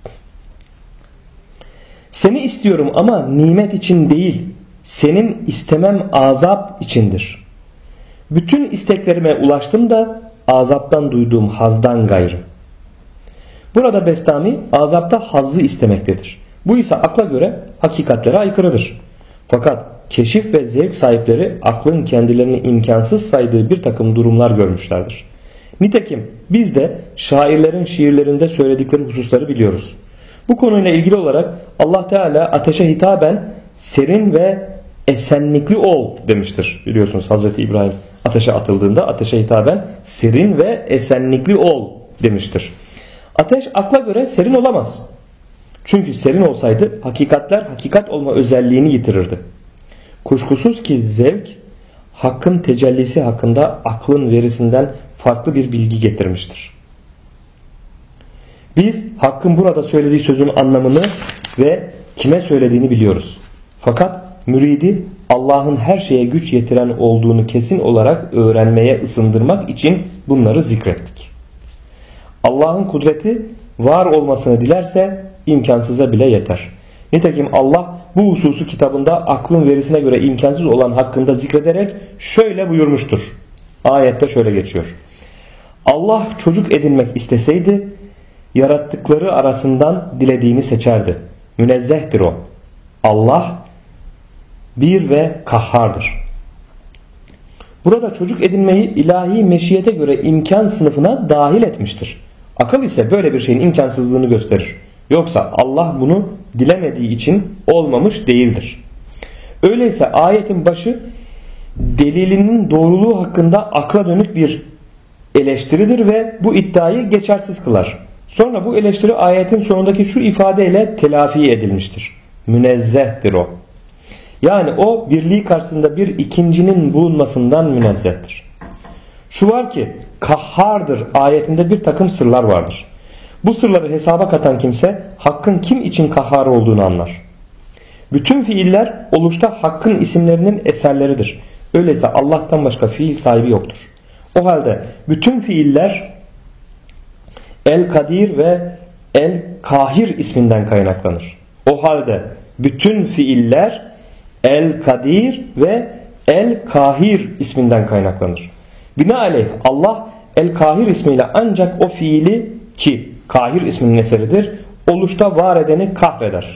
Seni istiyorum ama nimet için değil, senin istemem azap içindir. Bütün isteklerime ulaştım da azaptan duyduğum hazdan gayrı. Burada Bestami azapta hazzı istemektedir. Bu ise akla göre hakikatlere aykırıdır. Fakat keşif ve zevk sahipleri aklın kendilerini imkansız saydığı bir takım durumlar görmüşlerdir. Nitekim biz de şairlerin şiirlerinde söyledikleri hususları biliyoruz. Bu konuyla ilgili olarak Allah Teala ateşe hitaben serin ve esenlikli ol demiştir. Biliyorsunuz Hazreti İbrahim ateşe atıldığında ateşe hitaben serin ve esenlikli ol demiştir. Ateş akla göre serin olamaz. Çünkü serin olsaydı hakikatler hakikat olma özelliğini yitirirdi. Kuşkusuz ki zevk hakkın tecellisi hakkında aklın verisinden farklı bir bilgi getirmiştir. Biz Hakk'ın burada söylediği sözün anlamını ve kime söylediğini biliyoruz. Fakat müridi Allah'ın her şeye güç yetiren olduğunu kesin olarak öğrenmeye ısındırmak için bunları zikrettik. Allah'ın kudreti var olmasını dilerse imkansıza bile yeter. Nitekim Allah bu hususu kitabında aklın verisine göre imkansız olan hakkında zikrederek şöyle buyurmuştur. Ayette şöyle geçiyor. Allah çocuk edinmek isteseydi yarattıkları arasından dilediğini seçerdi. Münezzehtir o. Allah bir ve kahhardır. Burada çocuk edinmeyi ilahi meşiyete göre imkan sınıfına dahil etmiştir. Akıl ise böyle bir şeyin imkansızlığını gösterir. Yoksa Allah bunu dilemediği için olmamış değildir. Öyleyse ayetin başı delilinin doğruluğu hakkında akla dönük bir eleştiridir ve bu iddiayı geçersiz kılar. Sonra bu eleştiri ayetin sonundaki şu ifadeyle telafi edilmiştir. Münezzehtir o. Yani o birliği karşısında bir ikincinin bulunmasından münezzehtir. Şu var ki kahhardır ayetinde bir takım sırlar vardır. Bu sırları hesaba katan kimse Hakk'ın kim için kahhar olduğunu anlar. Bütün fiiller oluşta Hakk'ın isimlerinin eserleridir. Öyleyse Allah'tan başka fiil sahibi yoktur. O halde bütün fiiller El-Kadir ve El-Kahir isminden kaynaklanır. O halde bütün fiiller El-Kadir ve El-Kahir isminden kaynaklanır. Binaenaleyh Allah El-Kahir ismiyle ancak o fiili ki Kahir isminin eseridir oluşta var edeni kahreder.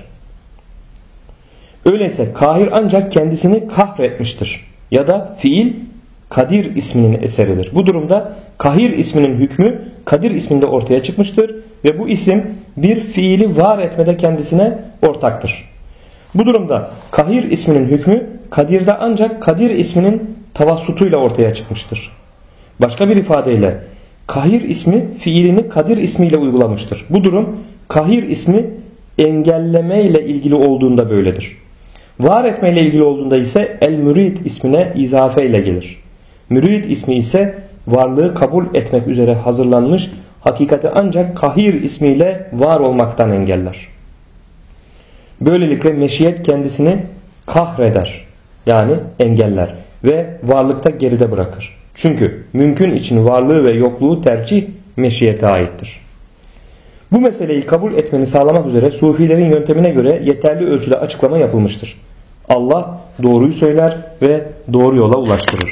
Öyleyse Kahir ancak kendisini kahretmiştir. Ya da fiil Kadir isminin eseridir. Bu durumda Kahir isminin hükmü Kadir isminde ortaya çıkmıştır ve bu isim bir fiili var etmede kendisine ortaktır. Bu durumda Kahir isminin hükmü Kadir'de ancak Kadir isminin tavassutuyla ortaya çıkmıştır. Başka bir ifadeyle Kahir ismi fiilini Kadir ismiyle uygulamıştır. Bu durum Kahir ismi engelleme ile ilgili olduğunda böyledir. Var etme ile ilgili olduğunda ise El-Mürid ismine izafe ile gelir. Mürid ismi ise varlığı kabul etmek üzere hazırlanmış, hakikati ancak Kahir ismiyle var olmaktan engeller. Böylelikle meşiyet kendisini kahreder, yani engeller ve varlıkta geride bırakır. Çünkü mümkün için varlığı ve yokluğu tercih meşiyete aittir. Bu meseleyi kabul etmeni sağlamak üzere Sufilerin yöntemine göre yeterli ölçüde açıklama yapılmıştır. Allah doğruyu söyler ve doğru yola ulaştırır.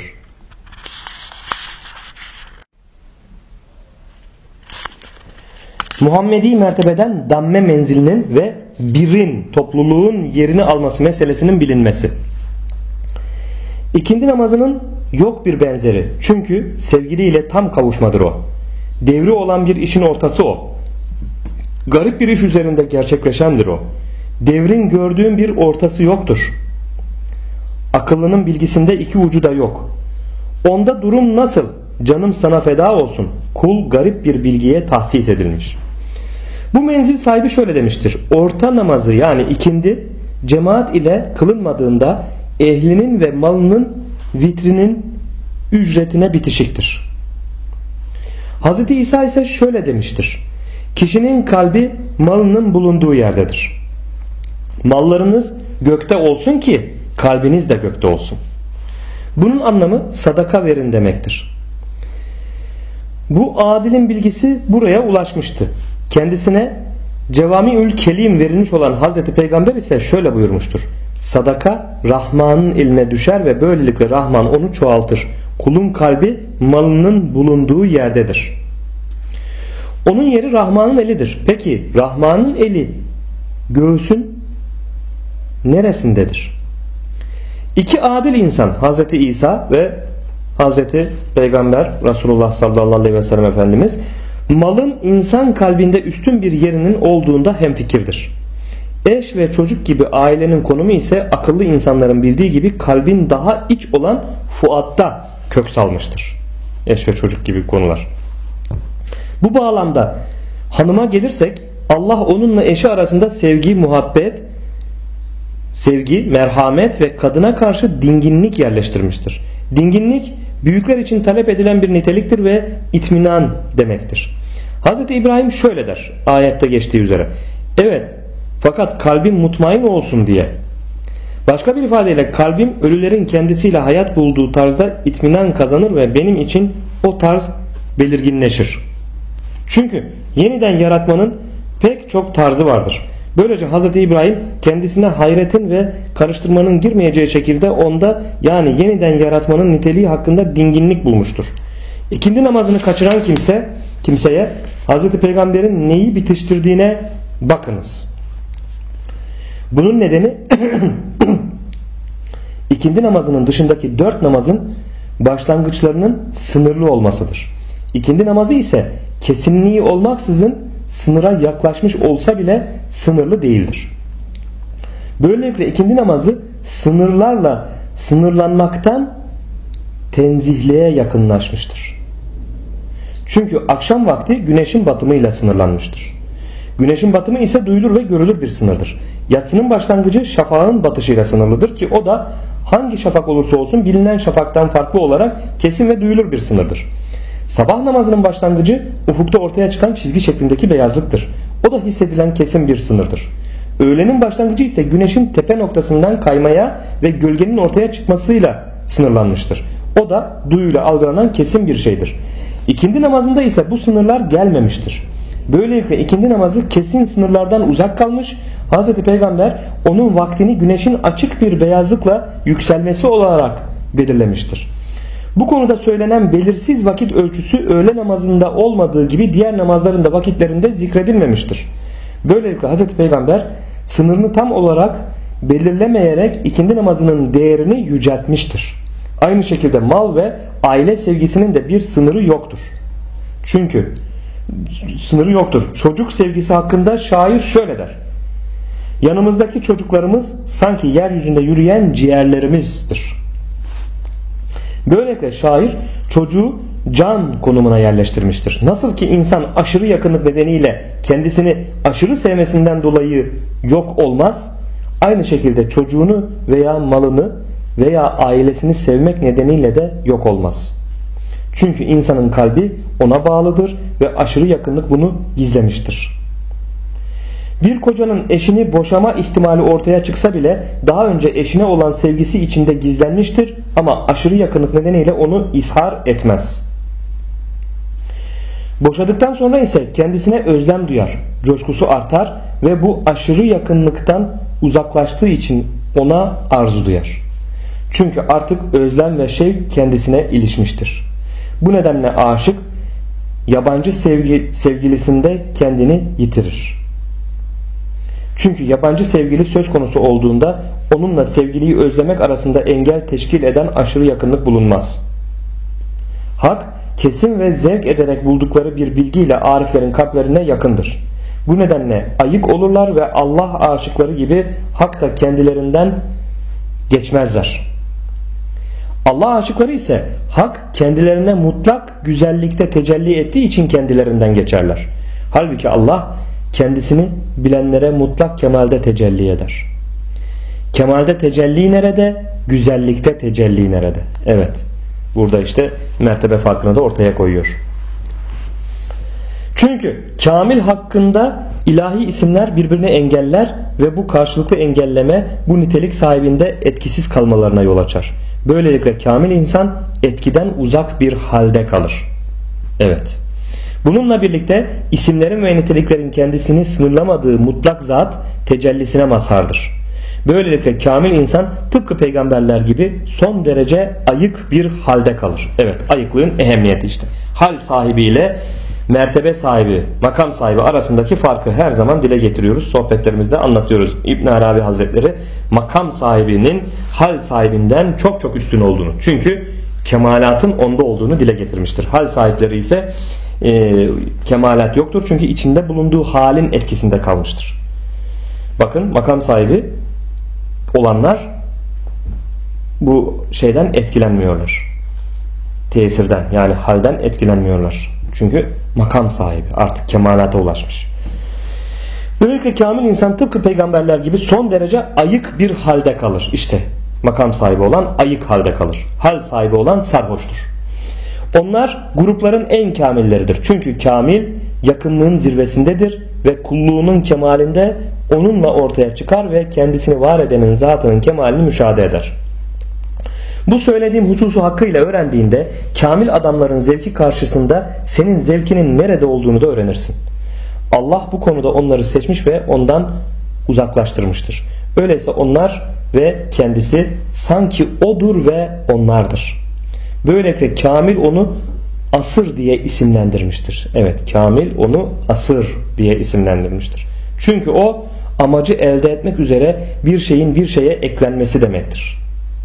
Muhammedi mertebeden damme menzilinin ve birin, topluluğun yerini alması meselesinin bilinmesi. İkindi namazının yok bir benzeri. Çünkü sevgiliyle tam kavuşmadır o. Devri olan bir işin ortası o. Garip bir iş üzerinde gerçekleşendir o. Devrin gördüğün bir ortası yoktur. Akıllının bilgisinde iki ucu da yok. Onda durum nasıl? Canım sana feda olsun. Kul garip bir bilgiye tahsis edilmiş. Bu menzil sahibi şöyle demiştir. Orta namazı yani ikindi cemaat ile kılınmadığında ehlinin ve malının vitrinin ücretine bitişiktir. Hz. İsa ise şöyle demiştir. Kişinin kalbi malının bulunduğu yerdedir. Mallarınız gökte olsun ki kalbiniz de gökte olsun. Bunun anlamı sadaka verin demektir. Bu adilin bilgisi buraya ulaşmıştı. Kendisine Cevamiül Kelim verilmiş olan Hazreti Peygamber ise şöyle buyurmuştur. Sadaka Rahman'ın eline düşer ve böylelikle Rahman onu çoğaltır. Kulun kalbi malının bulunduğu yerdedir. Onun yeri Rahman'ın elidir. Peki Rahman'ın eli göğsün neresindedir? İki adil insan Hazreti İsa ve Hazreti Peygamber Resulullah sallallahu aleyhi ve sellem Efendimiz malın insan kalbinde üstün bir yerinin olduğunda hemfikirdir. Eş ve çocuk gibi ailenin konumu ise akıllı insanların bildiği gibi kalbin daha iç olan fuatta kök salmıştır. Eş ve çocuk gibi konular. Bu bağlamda hanıma gelirsek Allah onunla eşi arasında sevgi, muhabbet, merhamet ve kadına karşı dinginlik yerleştirmiştir. Dinginlik büyükler için talep edilen bir niteliktir ve itminan demektir. Hz. İbrahim şöyle der ayette geçtiği üzere. Evet, fakat kalbim mutmain olsun diye. Başka bir ifadeyle kalbim ölülerin kendisiyle hayat bulduğu tarzda itminan kazanır ve benim için o tarz belirginleşir. Çünkü yeniden yaratmanın pek çok tarzı vardır. Böylece Hz. İbrahim kendisine hayretin ve karıştırmanın girmeyeceği şekilde onda, yani yeniden yaratmanın niteliği hakkında dinginlik bulmuştur. İkindi namazını kaçıran kimseye Hz. Peygamber'in neyi bitiştirdiğine bakınız. Bunun nedeni ikindi namazının dışındaki 4 namazın başlangıçlarının sınırlı olmasıdır. İkindi namazı ise kesinliği olmaksızın sınıra yaklaşmış olsa bile sınırlı değildir. Böylelikle ikindi namazı sınırlarla sınırlanmaktan tenzihliğe yakınlaşmıştır. Çünkü akşam vakti güneşin batımıyla sınırlanmıştır. Güneşin batımı ise duyulur ve görülür bir sınırdır. Yatsının başlangıcı şafağın batışıyla sınırlıdır ki o da hangi şafak olursa olsun bilinen şafaktan farklı olarak kesin ve duyulur bir sınırdır. Sabah namazının başlangıcı ufukta ortaya çıkan çizgi şeklindeki beyazlıktır. O da hissedilen kesin bir sınırdır. Öğlenin başlangıcı ise güneşin tepe noktasından kaymaya ve gölgenin ortaya çıkmasıyla sınırlanmıştır. O da duyuyla algılanan kesin bir şeydir. İkindi namazında ise bu sınırlar gelmemiştir. Böylelikle ikindi namazı kesin sınırlardan uzak kalmış, Hz. Peygamber onun vaktini güneşin açık bir beyazlıkla yükselmesi olarak belirlemiştir. Bu konuda söylenen belirsiz vakit ölçüsü öğle namazında olmadığı gibi diğer namazların da vakitlerinde zikredilmemiştir. Böylelikle Hz. Peygamber sınırını tam olarak belirlemeyerek ikindi namazının değerini yüceltmiştir. Aynı şekilde mal ve aile sevgisinin de bir sınırı yoktur. Çünkü sınırı yoktur. Çocuk sevgisi hakkında şair şöyle der. Yanımızdaki çocuklarımız sanki yeryüzünde yürüyen ciğerlerimizdir. Böylelikle şair çocuğu can konumuna yerleştirmiştir. Nasıl ki insan aşırı yakınlık nedeniyle kendisini aşırı sevmesinden dolayı yok olmaz, aynı şekilde çocuğunu veya malını veya ailesini sevmek nedeniyle de yok olmaz. Çünkü insanın kalbi ona bağlıdır ve aşırı yakınlık bunu gizlemiştir. Bir kocanın eşini boşama ihtimali ortaya çıksa bile daha önce eşine olan sevgisi içinde gizlenmiştir ama aşırı yakınlık nedeniyle onu izhar etmez. Boşadıktan sonra ise kendisine özlem duyar, coşkusu artar ve bu aşırı yakınlıktan uzaklaştığı için ona arzu duyar. Çünkü artık özlem ve şevk kendisine ilişmiştir. Bu nedenle aşık yabancı sevgilisinde kendini yitirir. Çünkü yabancı sevgili söz konusu olduğunda onunla sevgiliyi özlemek arasında engel teşkil eden aşırı yakınlık bulunmaz. Hak kesin ve zevk ederek buldukları bir bilgiyle ariflerin kalplerine yakındır. Bu nedenle ayık olurlar ve Allah aşıkları gibi hak da kendilerinden geçmezler. Allah aşıkları ise hak kendilerine mutlak güzellikte tecelli ettiği için kendilerinden geçerler. Halbuki Allah kendisini bilenlere mutlak kemalde tecelli eder. Kemalde tecelli nerede? Güzellikte tecelli nerede? Evet. Burada işte mertebe farkını da ortaya koyuyor. Çünkü kamil hakkında ilahi isimler birbirini engeller ve bu karşılıklı engelleme bu nitelik sahibinde etkisiz kalmalarına yol açar. Böylelikle kamil insan etkiden uzak bir halde kalır. Evet. Bununla birlikte isimlerin ve niteliklerin kendisini sınırlamadığı mutlak zat tecellisine mazhardır. Böylelikle kamil insan tıpkı peygamberler gibi son derece ayık bir halde kalır. Evet, ayıklığın ehemmiyeti işte. Hal sahibiyle mertebe sahibi, makam sahibi arasındaki farkı her zaman dile getiriyoruz. Sohbetlerimizde anlatıyoruz. İbn Arabi Hazretleri makam sahibinin hal sahibinden çok çok üstün olduğunu. Çünkü kemalatın onda olduğunu dile getirmiştir. Hal sahipleri ise kemalat yoktur. Çünkü içinde bulunduğu halin etkisinde kalmıştır. Bakın, makam sahibi olanlar bu şeyden etkilenmiyorlar. Tesirden, yani halden etkilenmiyorlar. Çünkü makam sahibi artık kemalata ulaşmış. Böylelikle kamil insan tıpkı peygamberler gibi son derece ayık bir halde kalır. İşte makam sahibi olan ayık halde kalır. Hal sahibi olan sarhoştur. Onlar grupların en kamilleridir. Çünkü kamil yakınlığın zirvesindedir ve kulluğunun kemalinde onunla ortaya çıkar ve kendisini var edenin zatının kemalini müşahede eder. Bu söylediğim hususu hakkıyla öğrendiğinde kamil adamların zevki karşısında senin zevkinin nerede olduğunu da öğrenirsin. Allah bu konuda onları seçmiş ve ondan uzaklaştırmıştır. Öyleyse onlar ve kendisi sanki odur ve onlardır. Böylelikle kamil onu asır diye isimlendirmiştir. Evet, kamil onu asır diye isimlendirmiştir. Çünkü o amacı elde etmek üzere bir şeyin bir şeye eklenmesi demektir.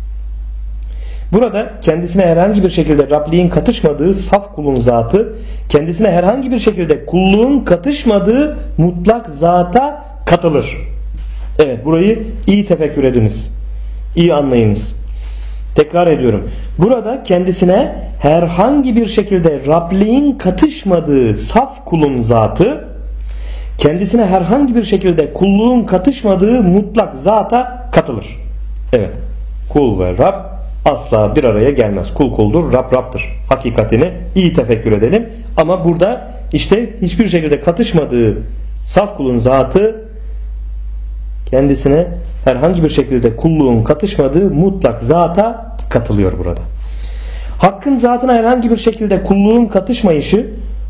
Burada kendisine herhangi bir şekilde Rabliğin katışmadığı saf kulun zatı, kendisine herhangi bir şekilde kulluğun katışmadığı mutlak zata katılır. Evet, burayı iyi tefekkür ediniz. İyi anlayınız. Tekrar ediyorum. Burada kendisine herhangi bir şekilde Rabliğin katışmadığı saf kulun zatı, kendisine herhangi bir şekilde kulluğun katışmadığı mutlak zata katılır. Evet. Kul ve Rab asla bir araya gelmez. Kul kuldur, Rab Rab'dır. Hakikatini iyi tefekkür edelim. Ama burada işte hiçbir şekilde katışmadığı saf kulun zatı, kendisine herhangi bir şekilde kulluğun katışmadığı mutlak zata katılıyor burada. Hakkın zatına herhangi bir şekilde kulluğun katışmayışı,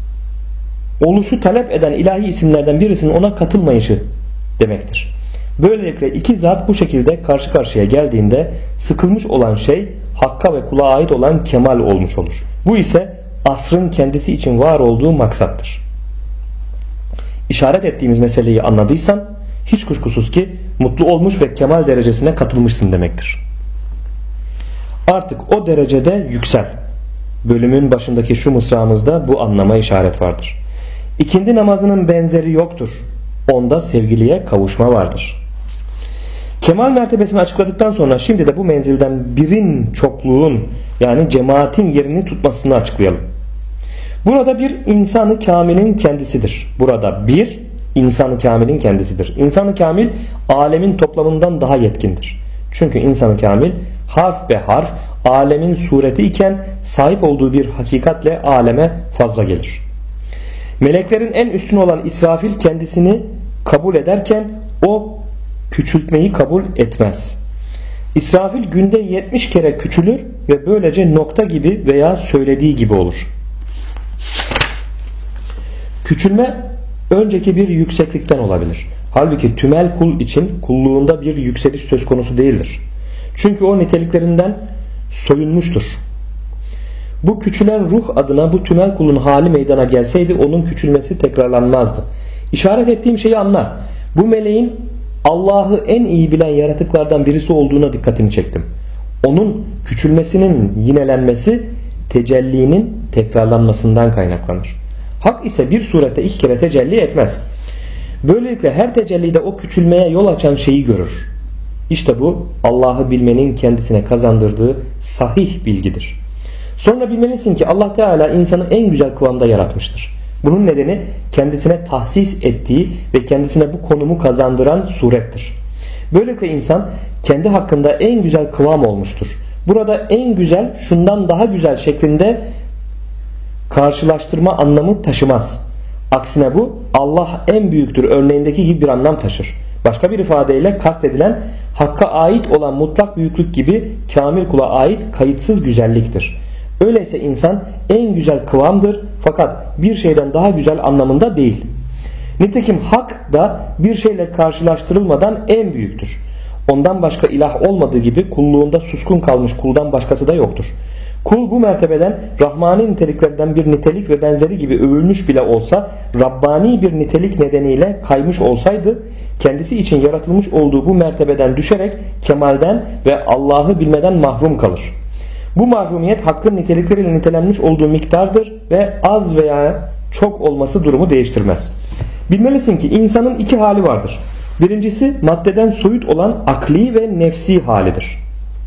oluşu talep eden ilahi isimlerden birisinin ona katılmayışı demektir. Böylelikle iki zat bu şekilde karşı karşıya geldiğinde sıkılmış olan şey Hakk'a ve kula ait olan kemal olmuş olur. Bu ise asrın kendisi için var olduğu maksattır. İşaret ettiğimiz meseleyi anladıysan hiç kuşkusuz ki mutlu olmuş ve kemal derecesine katılmışsın demektir. Artık o derecede yüksel. Bölümün başındaki şu mısramızda bu anlama işaret vardır. İkindi namazının benzeri yoktur. Onda sevgiliye kavuşma vardır. Kemal mertebesini açıkladıktan sonra şimdi de bu menzilden birin çokluğun yani cemaatin yerini tutmasını açıklayalım. Burada bir insanı kamilin kendisidir. Burada bir insanı kamilin kendisidir. İnsanı kamil alemin toplamından daha yetkindir. Çünkü insanı kamil harf be harf alemin sureti iken sahip olduğu bir hakikatle aleme fazla gelir. Meleklerin en üstün olan İsrafil kendisini kabul ederken o küçültmeyi kabul etmez. İsrafil günde 70 kere küçülür ve böylece nokta gibi veya söylediği gibi olur. Küçülme önceki bir yükseklikten olabilir. Halbuki tümel kul için kulluğunda bir yükseliş söz konusu değildir. Çünkü o niteliklerinden soyunmuştur. Bu küçülen ruh adına bu tümel kulun hali meydana gelseydi onun küçülmesi tekrarlanmazdı. İşaret ettiğim şeyi anla. Bu meleğin Allah'ı en iyi bilen yaratıklardan birisi olduğuna dikkatini çektim. Onun küçülmesinin yinelenmesi tecellinin tekrarlanmasından kaynaklanır. Hak ise bir surette iki kere tecelli etmez. Böylelikle her tecellide o küçülmeye yol açan şeyi görür. İşte bu Allah'ı bilmenin kendisine kazandırdığı sahih bilgidir. Sonra bilmelisin ki Allah Teala insanı en güzel kıvamda yaratmıştır. Bunun nedeni kendisine tahsis ettiği ve kendisine bu konumu kazandıran surettir. Böylelikle insan kendi hakkında en güzel kıvam olmuştur. Burada en güzel şundan daha güzel şeklinde karşılaştırma anlamı taşımaz. Aksine bu Allah en büyüktür örneğindeki gibi bir anlam taşır. Başka bir ifadeyle kastedilen Hakk'a ait olan mutlak büyüklük gibi kamil kula ait kayıtsız güzelliktir. Öyleyse insan en güzel kıvamdır fakat bir şeyden daha güzel anlamında değil. Nitekim hak da bir şeyle karşılaştırılmadan en büyüktür. Ondan başka ilah olmadığı gibi kulluğunda suskun kalmış kuldan başkası da yoktur. Kul bu mertebeden Rahmani niteliklerden bir nitelik ve benzeri gibi övülmüş bile olsa Rabbani bir nitelik nedeniyle kaymış olsaydı kendisi için yaratılmış olduğu bu mertebeden düşerek kemalden ve Allah'ı bilmeden mahrum kalır. Bu mahrumiyet hakkın nitelikleriyle nitelenmiş olduğu miktardır ve az veya çok olması durumu değiştirmez. Bilmelisin ki insanın iki hali vardır. Birincisi maddeden soyut olan akli ve nefsi halidir.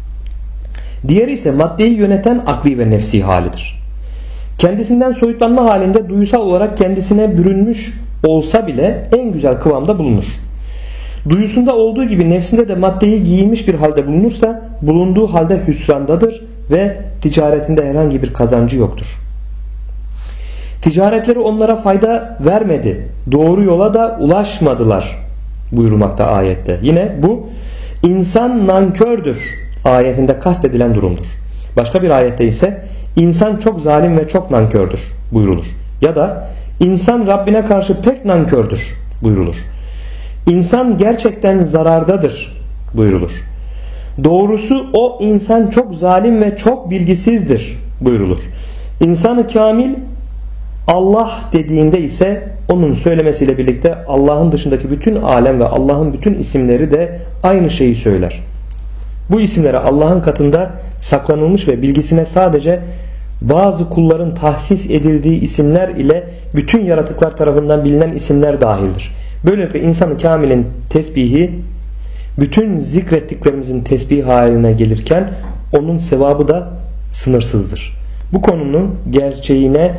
Diğeri ise maddeyi yöneten akli ve nefsi halidir. Kendisinden soyutlanma halinde duysal olarak kendisine bürünmüş olsa bile en güzel kıvamda bulunur. Duyusunda olduğu gibi nefsinde de maddeyi giyinmiş bir halde bulunursa bulunduğu halde hüsrandadır ve ticaretinde herhangi bir kazancı yoktur. Ticaretleri onlara fayda vermedi. Doğru yola da ulaşmadılar buyurulmakta ayette. Yine bu insan nankördür ayetinde kastedilen durumdur. Başka bir ayette ise insan çok zalim ve çok nankördür buyurulur. Ya da insan Rabbine karşı pek nankördür buyurulur. İnsan gerçekten zarardadır buyurulur. Doğrusu o insan çok zalim ve çok bilgisizdir buyurulur. İnsan-ı kamil Allah dediğinde ise onun söylemesiyle birlikte Allah'ın dışındaki bütün alem ve Allah'ın bütün isimleri de aynı şeyi söyler. Bu isimlere Allah'ın katında saklanılmış ve bilgisine sadece bazı kulların tahsis edildiği isimler ile bütün yaratıklar tarafından bilinen isimler dahildir. Böylelikle insan-ı kamilin tesbihi bütün zikrettiklerimizin tesbih haline gelirken onun sevabı da sınırsızdır. Bu konunun gerçeğine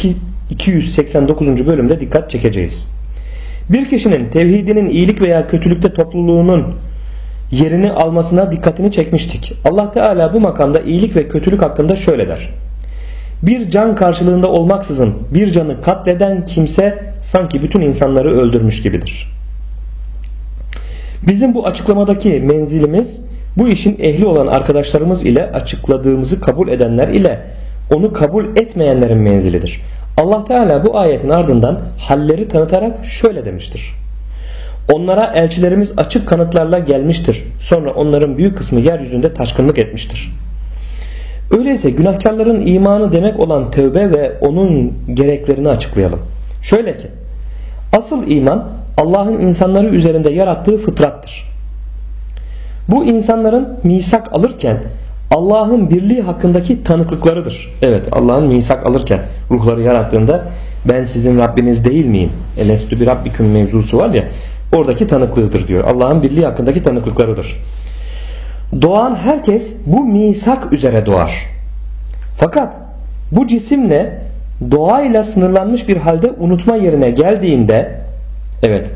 289. bölümde dikkat çekeceğiz. Bir kişinin tevhidinin iyilik veya kötülükte topluluğunun yerini almasına dikkatini çekmiştik. Allah Teala bu makamda iyilik ve kötülük hakkında şöyle der: bir can karşılığında olmaksızın bir canı katleden kimse sanki bütün insanları öldürmüş gibidir. Bizim bu açıklamadaki menzilimiz bu işin ehli olan arkadaşlarımız ile açıkladığımızı kabul edenler ile onu kabul etmeyenlerin menzilidir. Allah Teala bu ayetin ardından halleri tanıtarak şöyle demiştir: onlara elçilerimiz açık kanıtlarla gelmiştir. Sonra onların büyük kısmı yeryüzünde taşkınlık etmiştir. Öyleyse günahkarların imanı demek olan tövbe ve onun gereklerini açıklayalım. Şöyle ki, asıl iman Allah'ın insanları üzerinde yarattığı fıtrattır. Bu insanların misak alırken Allah'ın birliği hakkındaki tanıklıklarıdır. Evet, Allah'ın misak alırken ruhları yarattığında ben sizin Rabbiniz değil miyim? Elestü bir Rabbiküm mevzusu var ya, oradaki tanıklığıdır diyor. Allah'ın birliği hakkındaki tanıklıklarıdır. Doğan herkes bu misak üzere doğar. Fakat bu cisimle doğayla sınırlanmış bir halde unutma yerine geldiğinde, evet,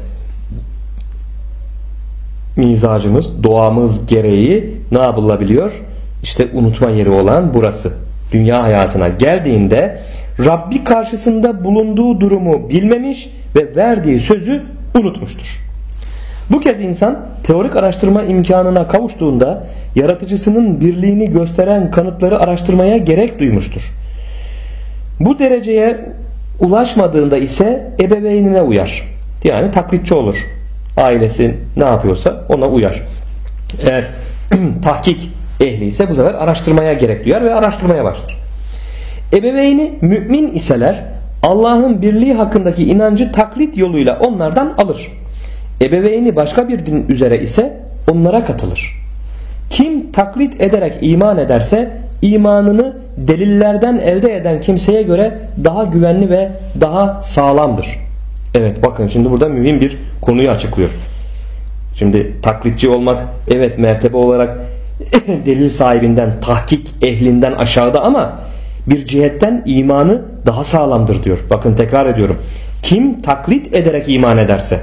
mizacımız, doğamız gereği ne yapılabiliyor? İşte unutma yeri olan burası. Dünya hayatına geldiğinde Rabbi karşısında bulunduğu durumu bilmemiş ve verdiği sözü unutmuştur. Bu kez insan teorik araştırma imkanına kavuştuğunda yaratıcısının birliğini gösteren kanıtları araştırmaya gerek duymuştur. Bu dereceye ulaşmadığında ise ebeveynine uyar. Yani taklitçi olur. Ailesi ne yapıyorsa ona uyar. Eğer tahkik ehli ise bu sefer araştırmaya gerek duyar ve araştırmaya başlar. Ebeveyni mümin iseler Allah'ın birliği hakkındaki inancı taklit yoluyla onlardan alır. Ebeveyni başka bir din üzere ise onlara katılır. Kim taklit ederek iman ederse imanını delillerden elde eden kimseye göre daha güvenli ve daha sağlamdır. Evet, bakın şimdi burada mühim bir konuyu açıklıyor. Şimdi taklitçi olmak evet mertebe olarak delil sahibinden, tahkik ehlinden aşağıda ama bir cihetten imanı daha sağlamdır diyor. Bakın tekrar ediyorum. Kim taklit ederek iman ederse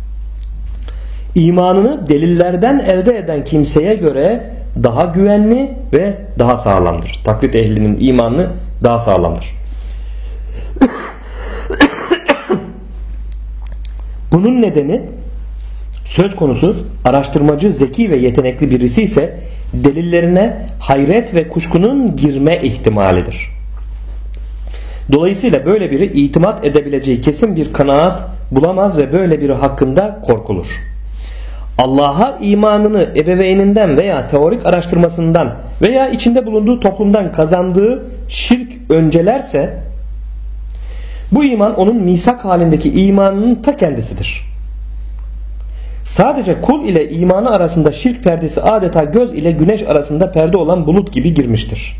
imanını delillerden elde eden kimseye göre daha güvenli ve daha sağlamdır. Taklit ehlinin imanı daha sağlamdır. Bunun nedeni söz konusu araştırmacı, zeki ve yetenekli birisi ise delillerine hayret ve kuşkunun girme ihtimalidir. Dolayısıyla böyle biri itimat edebileceği kesin bir kanaat bulamaz ve böyle biri hakkında korkulur. Allah'a imanını ebeveyninden veya teorik araştırmasından veya içinde bulunduğu toplumdan kazandığı şirk öncelerse bu iman onun misak halindeki imanının ta kendisidir. Sadece kul ile imanı arasında şirk perdesi adeta göz ile güneş arasında perde olan bulut gibi girmiştir.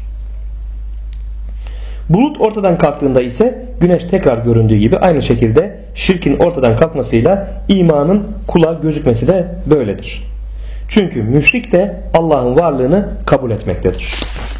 Bulut ortadan kalktığında ise güneş tekrar göründüğü gibi aynı şekilde şirkin ortadan kalkmasıyla imanın kula gözükmesi de böyledir. Çünkü müşrik de Allah'ın varlığını kabul etmektedir.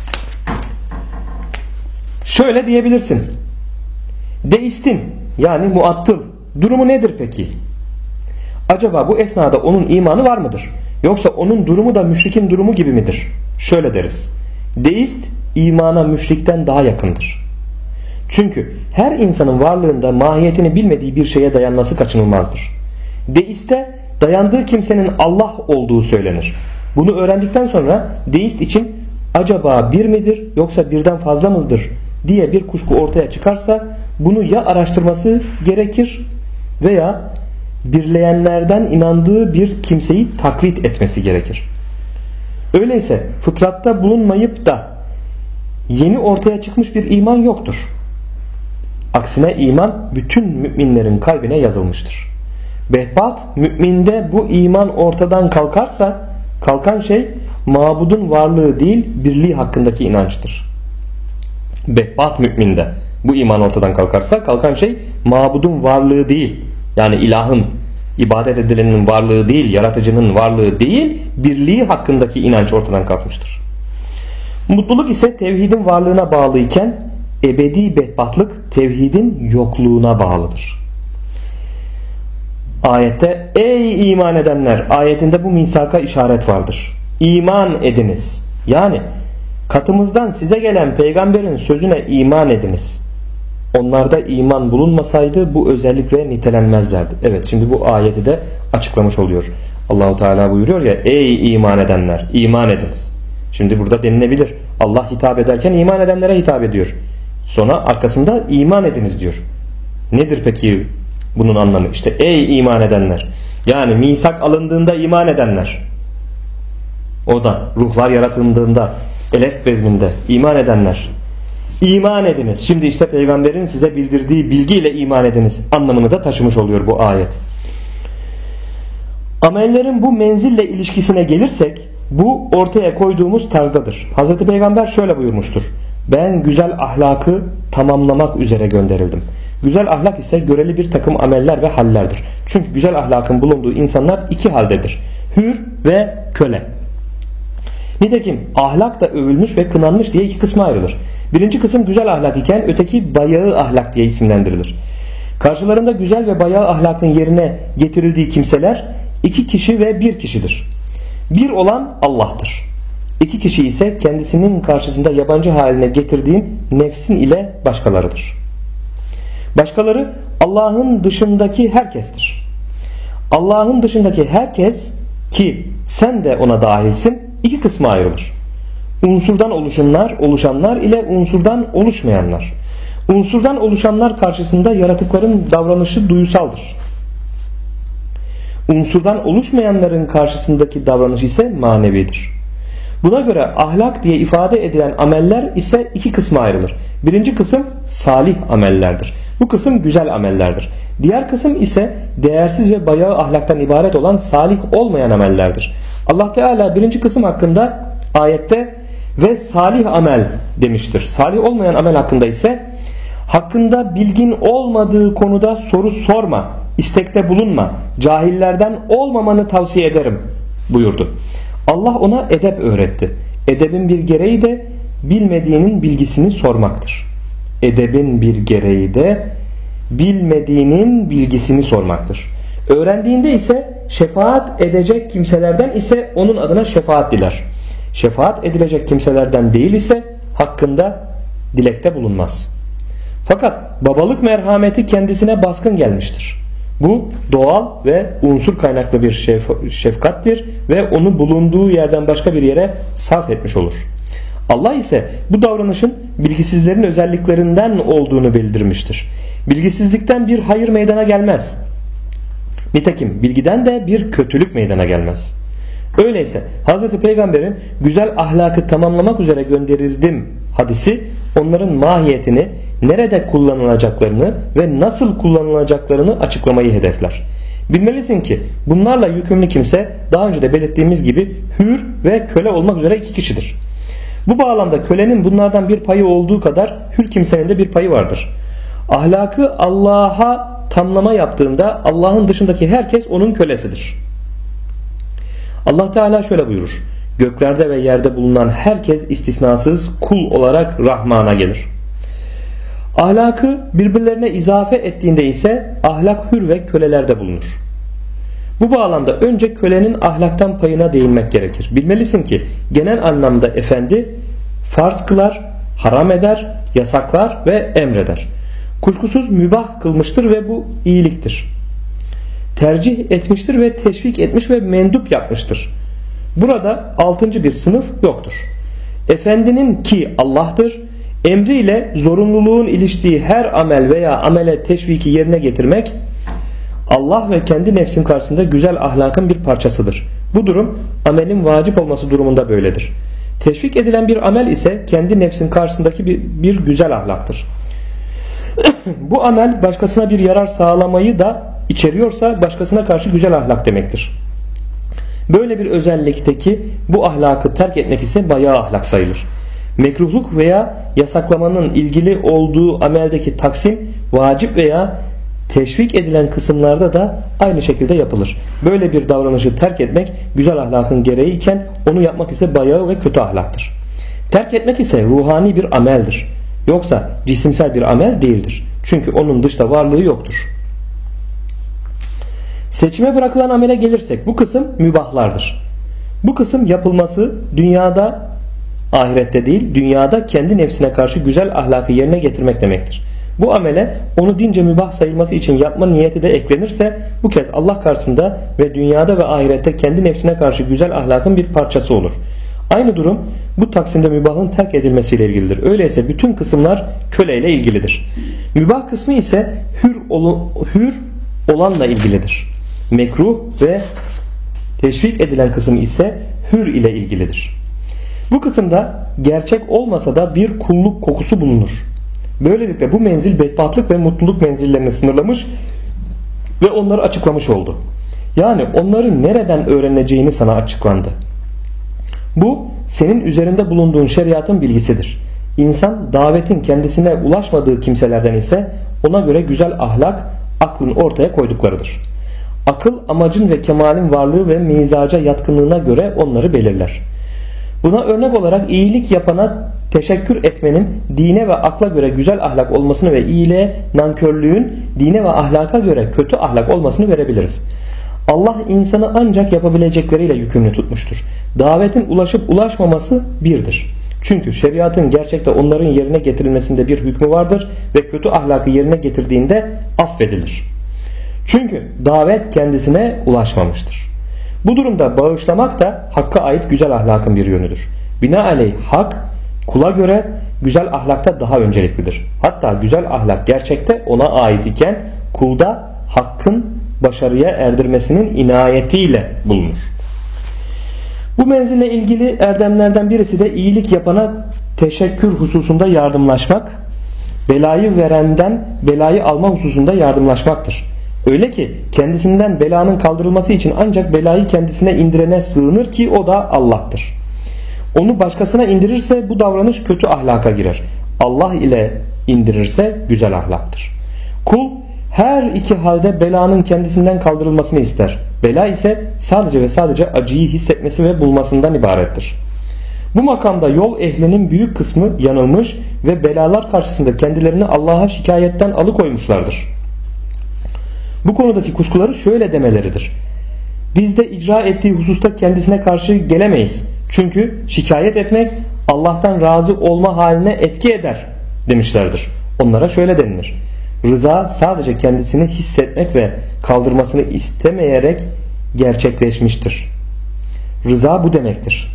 Şöyle diyebilirsin: deistin yani muattıl durumu nedir peki? Acaba bu esnada onun imanı var mıdır? Yoksa onun durumu da müşrikin durumu gibi midir? Şöyle deriz: deist imana müşrikten daha yakındır. Çünkü her insanın varlığında mahiyetini bilmediği bir şeye dayanması kaçınılmazdır. Deiste dayandığı kimsenin Allah olduğu söylenir. Bunu öğrendikten sonra deist için acaba bir midir yoksa birden fazla mıdır diye bir kuşku ortaya çıkarsa bunu ya araştırması gerekir veya birleyenlerden inandığı bir kimseyi taklit etmesi gerekir. Öyleyse fıtratta bulunmayıp da yeni ortaya çıkmış bir iman yoktur. Aksine iman bütün müminlerin kalbine yazılmıştır. Behbat müminde bu iman ortadan kalkarsa kalkan şey mabudun varlığı değil birliği hakkındaki inançtır. Behbat müminde bu iman ortadan kalkarsa kalkan şey mabudun varlığı değil, yani ilahın, ibadet edilenin varlığı değil, yaratıcının varlığı değil, birliği hakkındaki inanç ortadan kalkmıştır. Mutluluk ise tevhidin varlığına bağlıyken ebedi bedbahtlık tevhidin yokluğuna bağlıdır. Ayette ey iman edenler ayetinde bu misaka işaret vardır. İman ediniz. Yani katımızdan size gelen peygamberin sözüne iman ediniz. Onlarda iman bulunmasaydı bu özellikle nitelenmezlerdi. Evet, şimdi bu ayeti de açıklamış oluyor. Allahu Teala buyuruyor ya, ey iman edenler iman ediniz. Şimdi burada denilebilir. Allah hitap ederken iman edenlere hitap ediyor. Sonra arkasında iman ediniz diyor. Nedir peki bunun anlamı? İşte ey iman edenler. Yani misak alındığında iman edenler. O da ruhlar yaratıldığında Elest bezminde iman edenler. İman ediniz. Şimdi işte peygamberin size bildirdiği bilgiyle iman ediniz anlamını da taşımış oluyor bu ayet. Amellerin bu menzille ilişkisine gelirsek bu ortaya koyduğumuz tarzdadır. Hazreti Peygamber şöyle buyurmuştur. Ben güzel ahlakı tamamlamak üzere gönderildim. Güzel ahlak ise göreli bir takım ameller ve hallerdir. Çünkü güzel ahlakın bulunduğu insanlar iki haldedir. Hür ve köle. Nitekim ahlak da övülmüş ve kınanmış diye iki kısma ayrılır. Birinci kısım güzel ahlak iken öteki bayağı ahlak diye isimlendirilir. Karşılarında güzel ve bayağı ahlakın yerine getirildiği kimseler iki kişi ve bir kişidir. Bir olan Allah'tır. İki kişi ise kendisinin karşısında yabancı haline getirdiğin nefsin ile başkalarıdır. Başkaları Allah'ın dışındaki herkestir. Allah'ın dışındaki herkes ki sen de ona dahilsin iki kısma ayrılır. Unsurdan oluşanlar ile unsurdan oluşmayanlar. Unsurdan oluşanlar karşısında yaratıkların davranışı duyusaldır. Unsurdan oluşmayanların karşısındaki davranış ise manevidir. Buna göre ahlak diye ifade edilen ameller ise iki kısma ayrılır. Birinci kısım salih amellerdir. Bu kısım güzel amellerdir. Diğer kısım ise değersiz ve bayağı ahlaktan ibaret olan salih olmayan amellerdir. Allah Teala birinci kısım hakkında ayette ve salih amel demiştir. Salih olmayan amel hakkında ise hakkında bilgin olmadığı konuda soru sorma, istekte bulunma, cahillerden olmamanı tavsiye ederim buyurdu. Allah ona edep öğretti. Edebin bir gereği de bilmediğinin bilgisini sormaktır. Edebin bir gereği de bilmediğinin bilgisini sormaktır. Öğrendiğinde ise şefaat edecek kimselerden ise onun adına şefaat diler. Şefaat edilecek kimselerden değil ise hakkında dilekte bulunmaz. Fakat babalık merhameti kendisine baskın gelmiştir. Bu doğal ve unsur kaynaklı bir şefkattir ve onu bulunduğu yerden başka bir yere sarf etmiş olur. Allah ise bu davranışın bilgisizlerin özelliklerinden olduğunu bildirmiştir. Bilgisizlikten bir hayır meydana gelmez. Nitekim bilgiden de bir kötülük meydana gelmez. Öyleyse Hz. Peygamber'in güzel ahlakı tamamlamak üzere gönderildim hadisi onların mahiyetini, nerede kullanılacaklarını ve nasıl kullanılacaklarını açıklamayı hedefler. Bilmelisin ki bunlarla yükümlü kimse daha önce de belirttiğimiz gibi hür ve köle olmak üzere iki kişidir. Bu bağlamda kölenin bunlardan bir payı olduğu kadar hür kimsenin de bir payı vardır. Ahlakı Allah'a tamlama yaptığında Allah'ın dışındaki herkes onun kölesidir. Allah Teala şöyle buyurur. Göklerde ve yerde bulunan herkes istisnasız kul olarak Rahman'a gelir. Ahlakı birbirlerine izafe ettiğinde ise ahlak hür ve kölelerde bulunur. Bu bağlamda önce kölenin ahlaktan payına değinmek gerekir. Bilmelisin ki genel anlamda efendi farz kılar, haram eder, yasaklar ve emreder. Kuşkusuz mübah kılmıştır ve bu iyiliktir. Tercih etmiştir ve teşvik etmiş ve mendup yapmıştır. Burada altıncı bir sınıf yoktur. Efendinin ki Allah'tır, emriyle zorunluluğun iliştiği her amel veya amele teşviki yerine getirmek Allah ve kendi nefsin karşısında güzel ahlakın bir parçasıdır. Bu durum amelin vacip olması durumunda böyledir. Teşvik edilen bir amel ise kendi nefsin karşısındaki bir güzel ahlaktır. Bu amel başkasına bir yarar sağlamayı da içeriyorsa başkasına karşı güzel ahlak demektir. Böyle bir özellikteki bu ahlakı terk etmek ise bayağı ahlak sayılır. Mekruhluk veya yasaklamanın ilgili olduğu ameldeki taksim vacip veya teşvik edilen kısımlarda da aynı şekilde yapılır. Böyle bir davranışı terk etmek güzel ahlakın gereği iken onu yapmak ise bayağı ve kötü ahlaktır. Terk etmek ise ruhani bir ameldir. Yoksa cisimsel bir amel değildir. Çünkü onun dışta varlığı yoktur. Seçime bırakılan amele gelirsek bu kısım mübahlardır. Bu kısım yapılması dünyada, ahirette değil, dünyada kendi nefsine karşı güzel ahlakı yerine getirmek demektir. Bu amele onu dince mübah sayılması için yapma niyeti de eklenirse bu kez Allah karşısında ve dünyada ve ahirette kendi nefsine karşı güzel ahlakın bir parçası olur. Aynı durum bu taksimde mübahın terk edilmesiyle ilgilidir. Öyleyse bütün kısımlar köleyle ilgilidir. Mübah kısmı ise hür olanla ilgilidir. Mekruh ve teşvik edilen kısım ise hür ile ilgilidir. Bu kısımda gerçek olmasa da bir kulluk kokusu bulunur. Böylelikle bu menzil bedbahtlık ve mutluluk menzillerini sınırlamış ve onları açıklamış oldu. Yani onları nereden öğreneceğini sana açıklandı. Bu senin üzerinde bulunduğun şeriatın bilgisidir. İnsan davetin kendisine ulaşmadığı kimselerden ise ona göre güzel ahlak aklın ortaya koyduklarıdır. Akıl amacın ve kemalin varlığı ve mizaca yatkınlığına göre onları belirler. Buna örnek olarak iyilik yapana teşekkür etmenin dine ve akla göre güzel ahlak olmasını ve iyiliğe nankörlüğün dine ve ahlaka göre kötü ahlak olmasını verebiliriz. Allah insanı ancak yapabilecekleriyle yükümlü tutmuştur. Davetin ulaşıp ulaşmaması birdir. Çünkü şeriatın gerçekte onların yerine getirilmesinde bir hükmü vardır ve kötü ahlakı yerine getirdiğinde affedilir. Çünkü davet kendisine ulaşmamıştır. Bu durumda bağışlamak da hakka ait güzel ahlakın bir yönüdür. Binaenaleyh hak kula göre güzel ahlakta daha önceliklidir. Hatta güzel ahlak gerçekte ona ait iken kulda hakkın başarıya erdirmesinin inayetiyle bulunur. Bu menzille ilgili erdemlerden birisi de iyilik yapana teşekkür hususunda yardımlaşmak, belayı verenden belayı alma hususunda yardımlaşmaktır. Öyle ki kendisinden belanın kaldırılması için ancak belayı kendisine indirene sığınır ki o da Allah'tır. Onu başkasına indirirse bu davranış kötü ahlaka girer. Allah ile indirirse güzel ahlaktır. Kul her iki halde belanın kendisinden kaldırılmasını ister. Bela ise sadece ve sadece acıyı hissetmesi ve bulmasından ibarettir. Bu makamda yol ehlinin büyük kısmı yanılmış ve belalar karşısında kendilerini Allah'a şikayetten alıkoymuşlardır. Bu konudaki kuşkuları şöyle demeleridir: biz de icra ettiği hususta kendisine karşı gelemeyiz. Çünkü şikayet etmek Allah'tan razı olma haline etki eder demişlerdir. Onlara şöyle denilir: rıza sadece kendisini hissetmek ve kaldırmasını istemeyerek gerçekleşmiştir. Rıza bu demektir.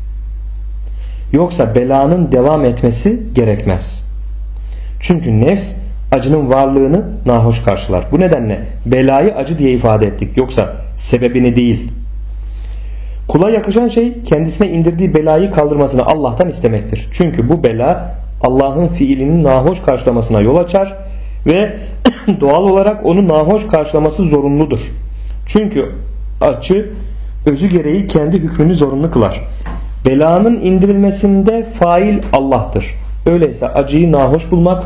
Yoksa belanın devam etmesi gerekmez. Çünkü nefs acının varlığını nahoş karşılar. Bu nedenle belayı acı diye ifade ettik. Yoksa sebebini değil. Kula yakışan şey kendisine indirdiği belayı kaldırmasını Allah'tan istemektir. Çünkü bu bela Allah'ın fiilinin nahoş karşılamasına yol açar ve doğal olarak onu nahoş karşılaması zorunludur. Çünkü acı özü gereği kendi hükmünü zorunlu kılar. Belanın indirilmesinde fail Allah'tır. Öyleyse acıyı nahoş bulmak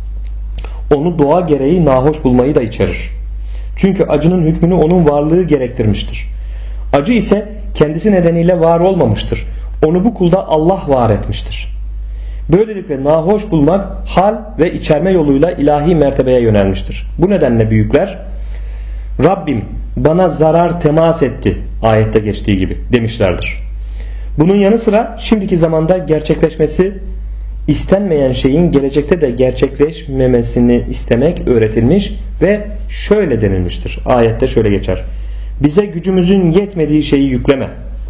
onu doğa gereği nahoş bulmayı da içerir. Çünkü acının hükmünü onun varlığı gerektirmiştir. Acı ise kendisi nedeniyle var olmamıştır. Onu bu kulda Allah var etmiştir. Böylelikle nahoş bulmak hal ve içerme yoluyla ilahi mertebeye yönelmiştir. Bu nedenle büyükler Rabbim bana zarar temas etti ayette geçtiği gibi demişlerdir. Bunun yanı sıra şimdiki zamanda gerçekleşmesi istenmeyen şeyin gelecekte de gerçekleşmemesini istemek öğretilmiş ve şöyle denilmiştir. Ayette şöyle geçer: bize gücümüzün yetmediği şeyi yükleme.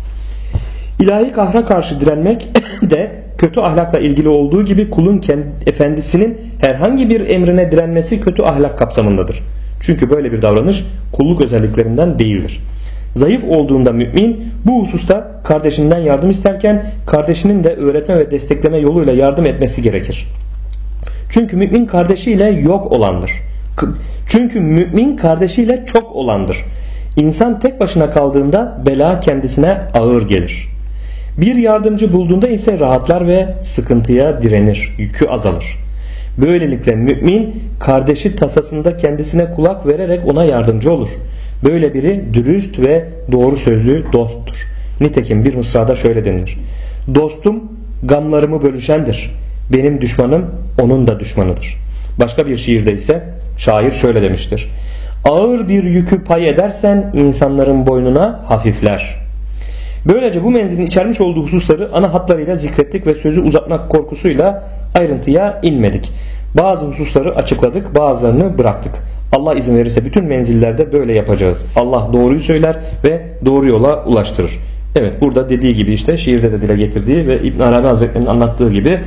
İlahi kahra karşı direnmek de kötü ahlakla ilgili olduğu gibi kulun efendisinin herhangi bir emrine direnmesi kötü ahlak kapsamındadır. Çünkü böyle bir davranış kulluk özelliklerinden değildir. Zayıf olduğunda mümin bu hususta kardeşinden yardım isterken kardeşinin de öğretme ve destekleme yoluyla yardım etmesi gerekir. Çünkü mümin kardeşiyle yok olandır. Çünkü mümin kardeşiyle çok olandır. İnsan tek başına kaldığında bela kendisine ağır gelir. Bir yardımcı bulduğunda ise rahatlar ve sıkıntıya direnir, yükü azalır. Böylelikle mümin kardeşi tasasında kendisine kulak vererek ona yardımcı olur. Böyle biri dürüst ve doğru sözlü dosttur. Nitekim bir mısrada şöyle denilir: dostum gamlarımı bölüşendir. Benim düşmanım onun da düşmanıdır. Başka bir şiirde ise şair şöyle demiştir: ağır bir yükü pay edersen insanların boynuna hafifler. Böylece bu menzilin içermiş olduğu hususları ana hatlarıyla zikrettik ve sözü uzatmak korkusuyla ayrıntıya inmedik. Bazı hususları açıkladık, bazılarını bıraktık. Allah izin verirse bütün menzillerde böyle yapacağız. Allah doğruyu söyler ve doğru yola ulaştırır. Evet, burada dediği gibi, işte şiirde de dile getirdiği ve İbn Arabi Hazretleri'nin anlattığı gibi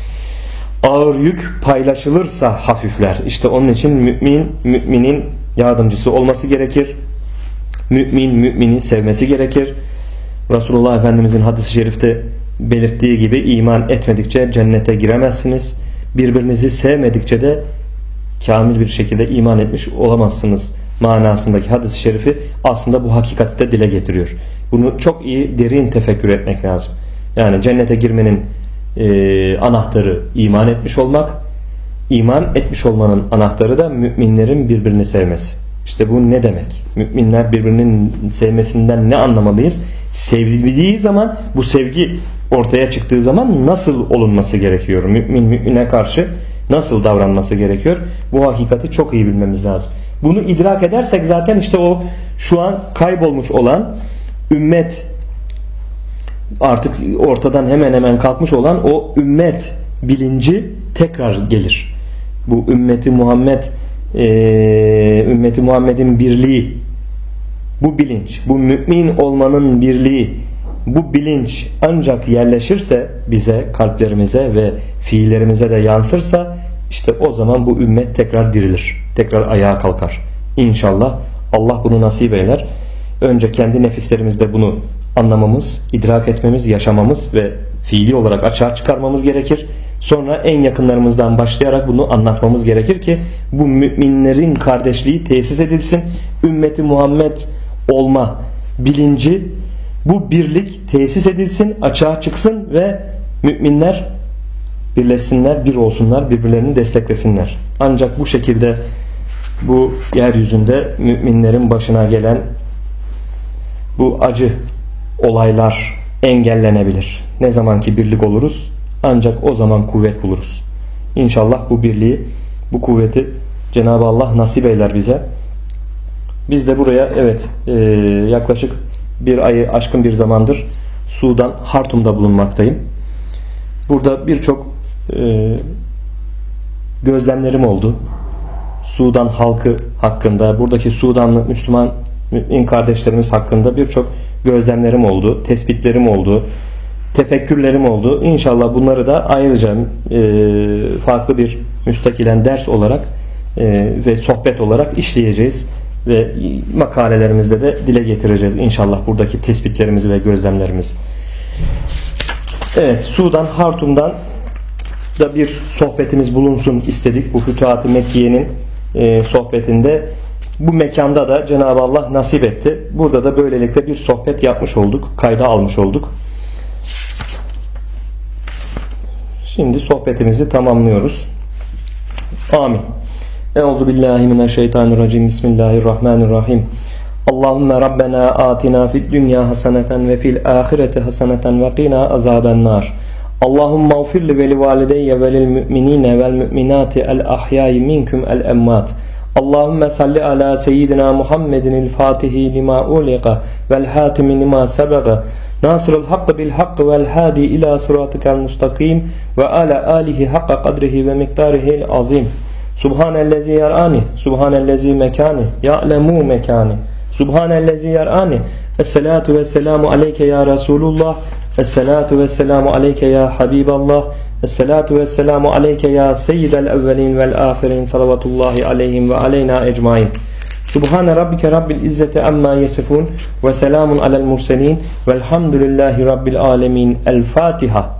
ağır yük paylaşılırsa hafifler. İşte onun için müminin yardımcısı olması gerekir. Mümin mümini sevmesi gerekir. Resulullah Efendimizin hadis-i şerifte belirttiği gibi iman etmedikçe cennete giremezsiniz. Birbirinizi sevmedikçe de kamil bir şekilde iman etmiş olamazsınız manasındaki hadis-i şerifi aslında bu hakikatte dile getiriyor. Bunu çok iyi derin tefekkür etmek lazım. Yani cennete girmenin anahtarı iman etmiş olmak, iman etmiş olmanın anahtarı da müminlerin birbirini sevmesi. İşte bu ne demek? Müminler birbirinin sevmesinden ne anlamalıyız? Sevildiği zaman, bu sevgi ortaya çıktığı zaman nasıl olunması gerekiyor? Mümin mümine karşı nasıl davranması gerekiyor? Bu hakikati çok iyi bilmemiz lazım. Bunu idrak edersek zaten işte o şu an kaybolmuş olan ümmet, artık ortadan hemen hemen kalkmış olan o ümmet bilinci tekrar gelir. Bu ümmeti Muhammed'in birliği, bu bilinç, bu mümin olmanın birliği, bu bilinç ancak yerleşirse bize, kalplerimize ve fiillerimize de yansırsa, işte o zaman bu ümmet tekrar dirilir, tekrar ayağa kalkar. İnşallah Allah bunu nasip eyler. Önce kendi nefislerimizde bunu anlamamız, idrak etmemiz, yaşamamız ve fiili olarak açığa çıkarmamız gerekir. Sonra en yakınlarımızdan başlayarak bunu anlatmamız gerekir ki bu müminlerin kardeşliği tesis edilsin. Ümmeti Muhammed olma bilinci, bu birlik tesis edilsin, açığa çıksın ve müminler birleşsinler, bir olsunlar, birbirlerini desteklesinler. Ancak bu şekilde bu yeryüzünde müminlerin başına gelen bu acı olaylar engellenebilir. Ne zaman ki birlik oluruz, ancak o zaman kuvvet buluruz. İnşallah bu birliği, bu kuvveti Cenab-ı Allah nasip eyler bize. Biz de buraya yaklaşık bir ayı aşkın bir zamandır Sudan Hartum'da bulunmaktayım. Burada birçok gözlemlerim oldu. Sudan halkı hakkında, buradaki Sudanlı Müslüman mümin kardeşlerimiz hakkında birçok gözlemlerim oldu, tespitlerim oldu, tefekkürlerim oldu. İnşallah bunları da ayrıca farklı bir müstakilen ders olarak ve sohbet olarak işleyeceğiz ve makalelerimizde de dile getireceğiz inşallah buradaki tespitlerimizi ve gözlemlerimizi. Evet, Sudan Hartum'dan da bir sohbetimiz bulunsun istedik. Bu Fütuhat-ı Mekkiye'nin sohbetinde bu mekanda da Cenab-ı Allah nasip etti. Burada da böylelikle bir sohbet yapmış olduk, kayda almış olduk. Şimdi sohbetimizi tamamlıyoruz. Amin. Euzubillahimineşşeytanirracim. Bismillahirrahmanirrahim. Allahümme Rabbena atina fid dünya haseneten ve fil ahireti haseneten ve qina azabennar. Allahümme ğfirli ve li valideyye ve lil müminine vel müminati el ahyayi minkum el emmat. Allahümme salli ala seyyidina Muhammedin el fatihi lima uliqa vel hatimi lima sebeqa nasırıl hakkı bil hakkı vel hadi ila sıratıkel mustakim ve ala alihi hakka kadrihi ve miktarihil azim. Subhanellezi yar'ani, subhanellezi mekani, ya'lemu mekani, subhanellezi yar'ani. Esselatu vesselamu aleyke ya Resulullah, esselatu vesselamu aleyke ya Habiballah, esselatu vesselamu aleyke ya seyyidel evvelin vel ahirin, salavatullahi aleyhim ve aleyna ecmain. Subhane rabbike rabbil izzeti amma yesifun ve selamun alel murselin velhamdülillahi rabbil alemin. El Fatiha.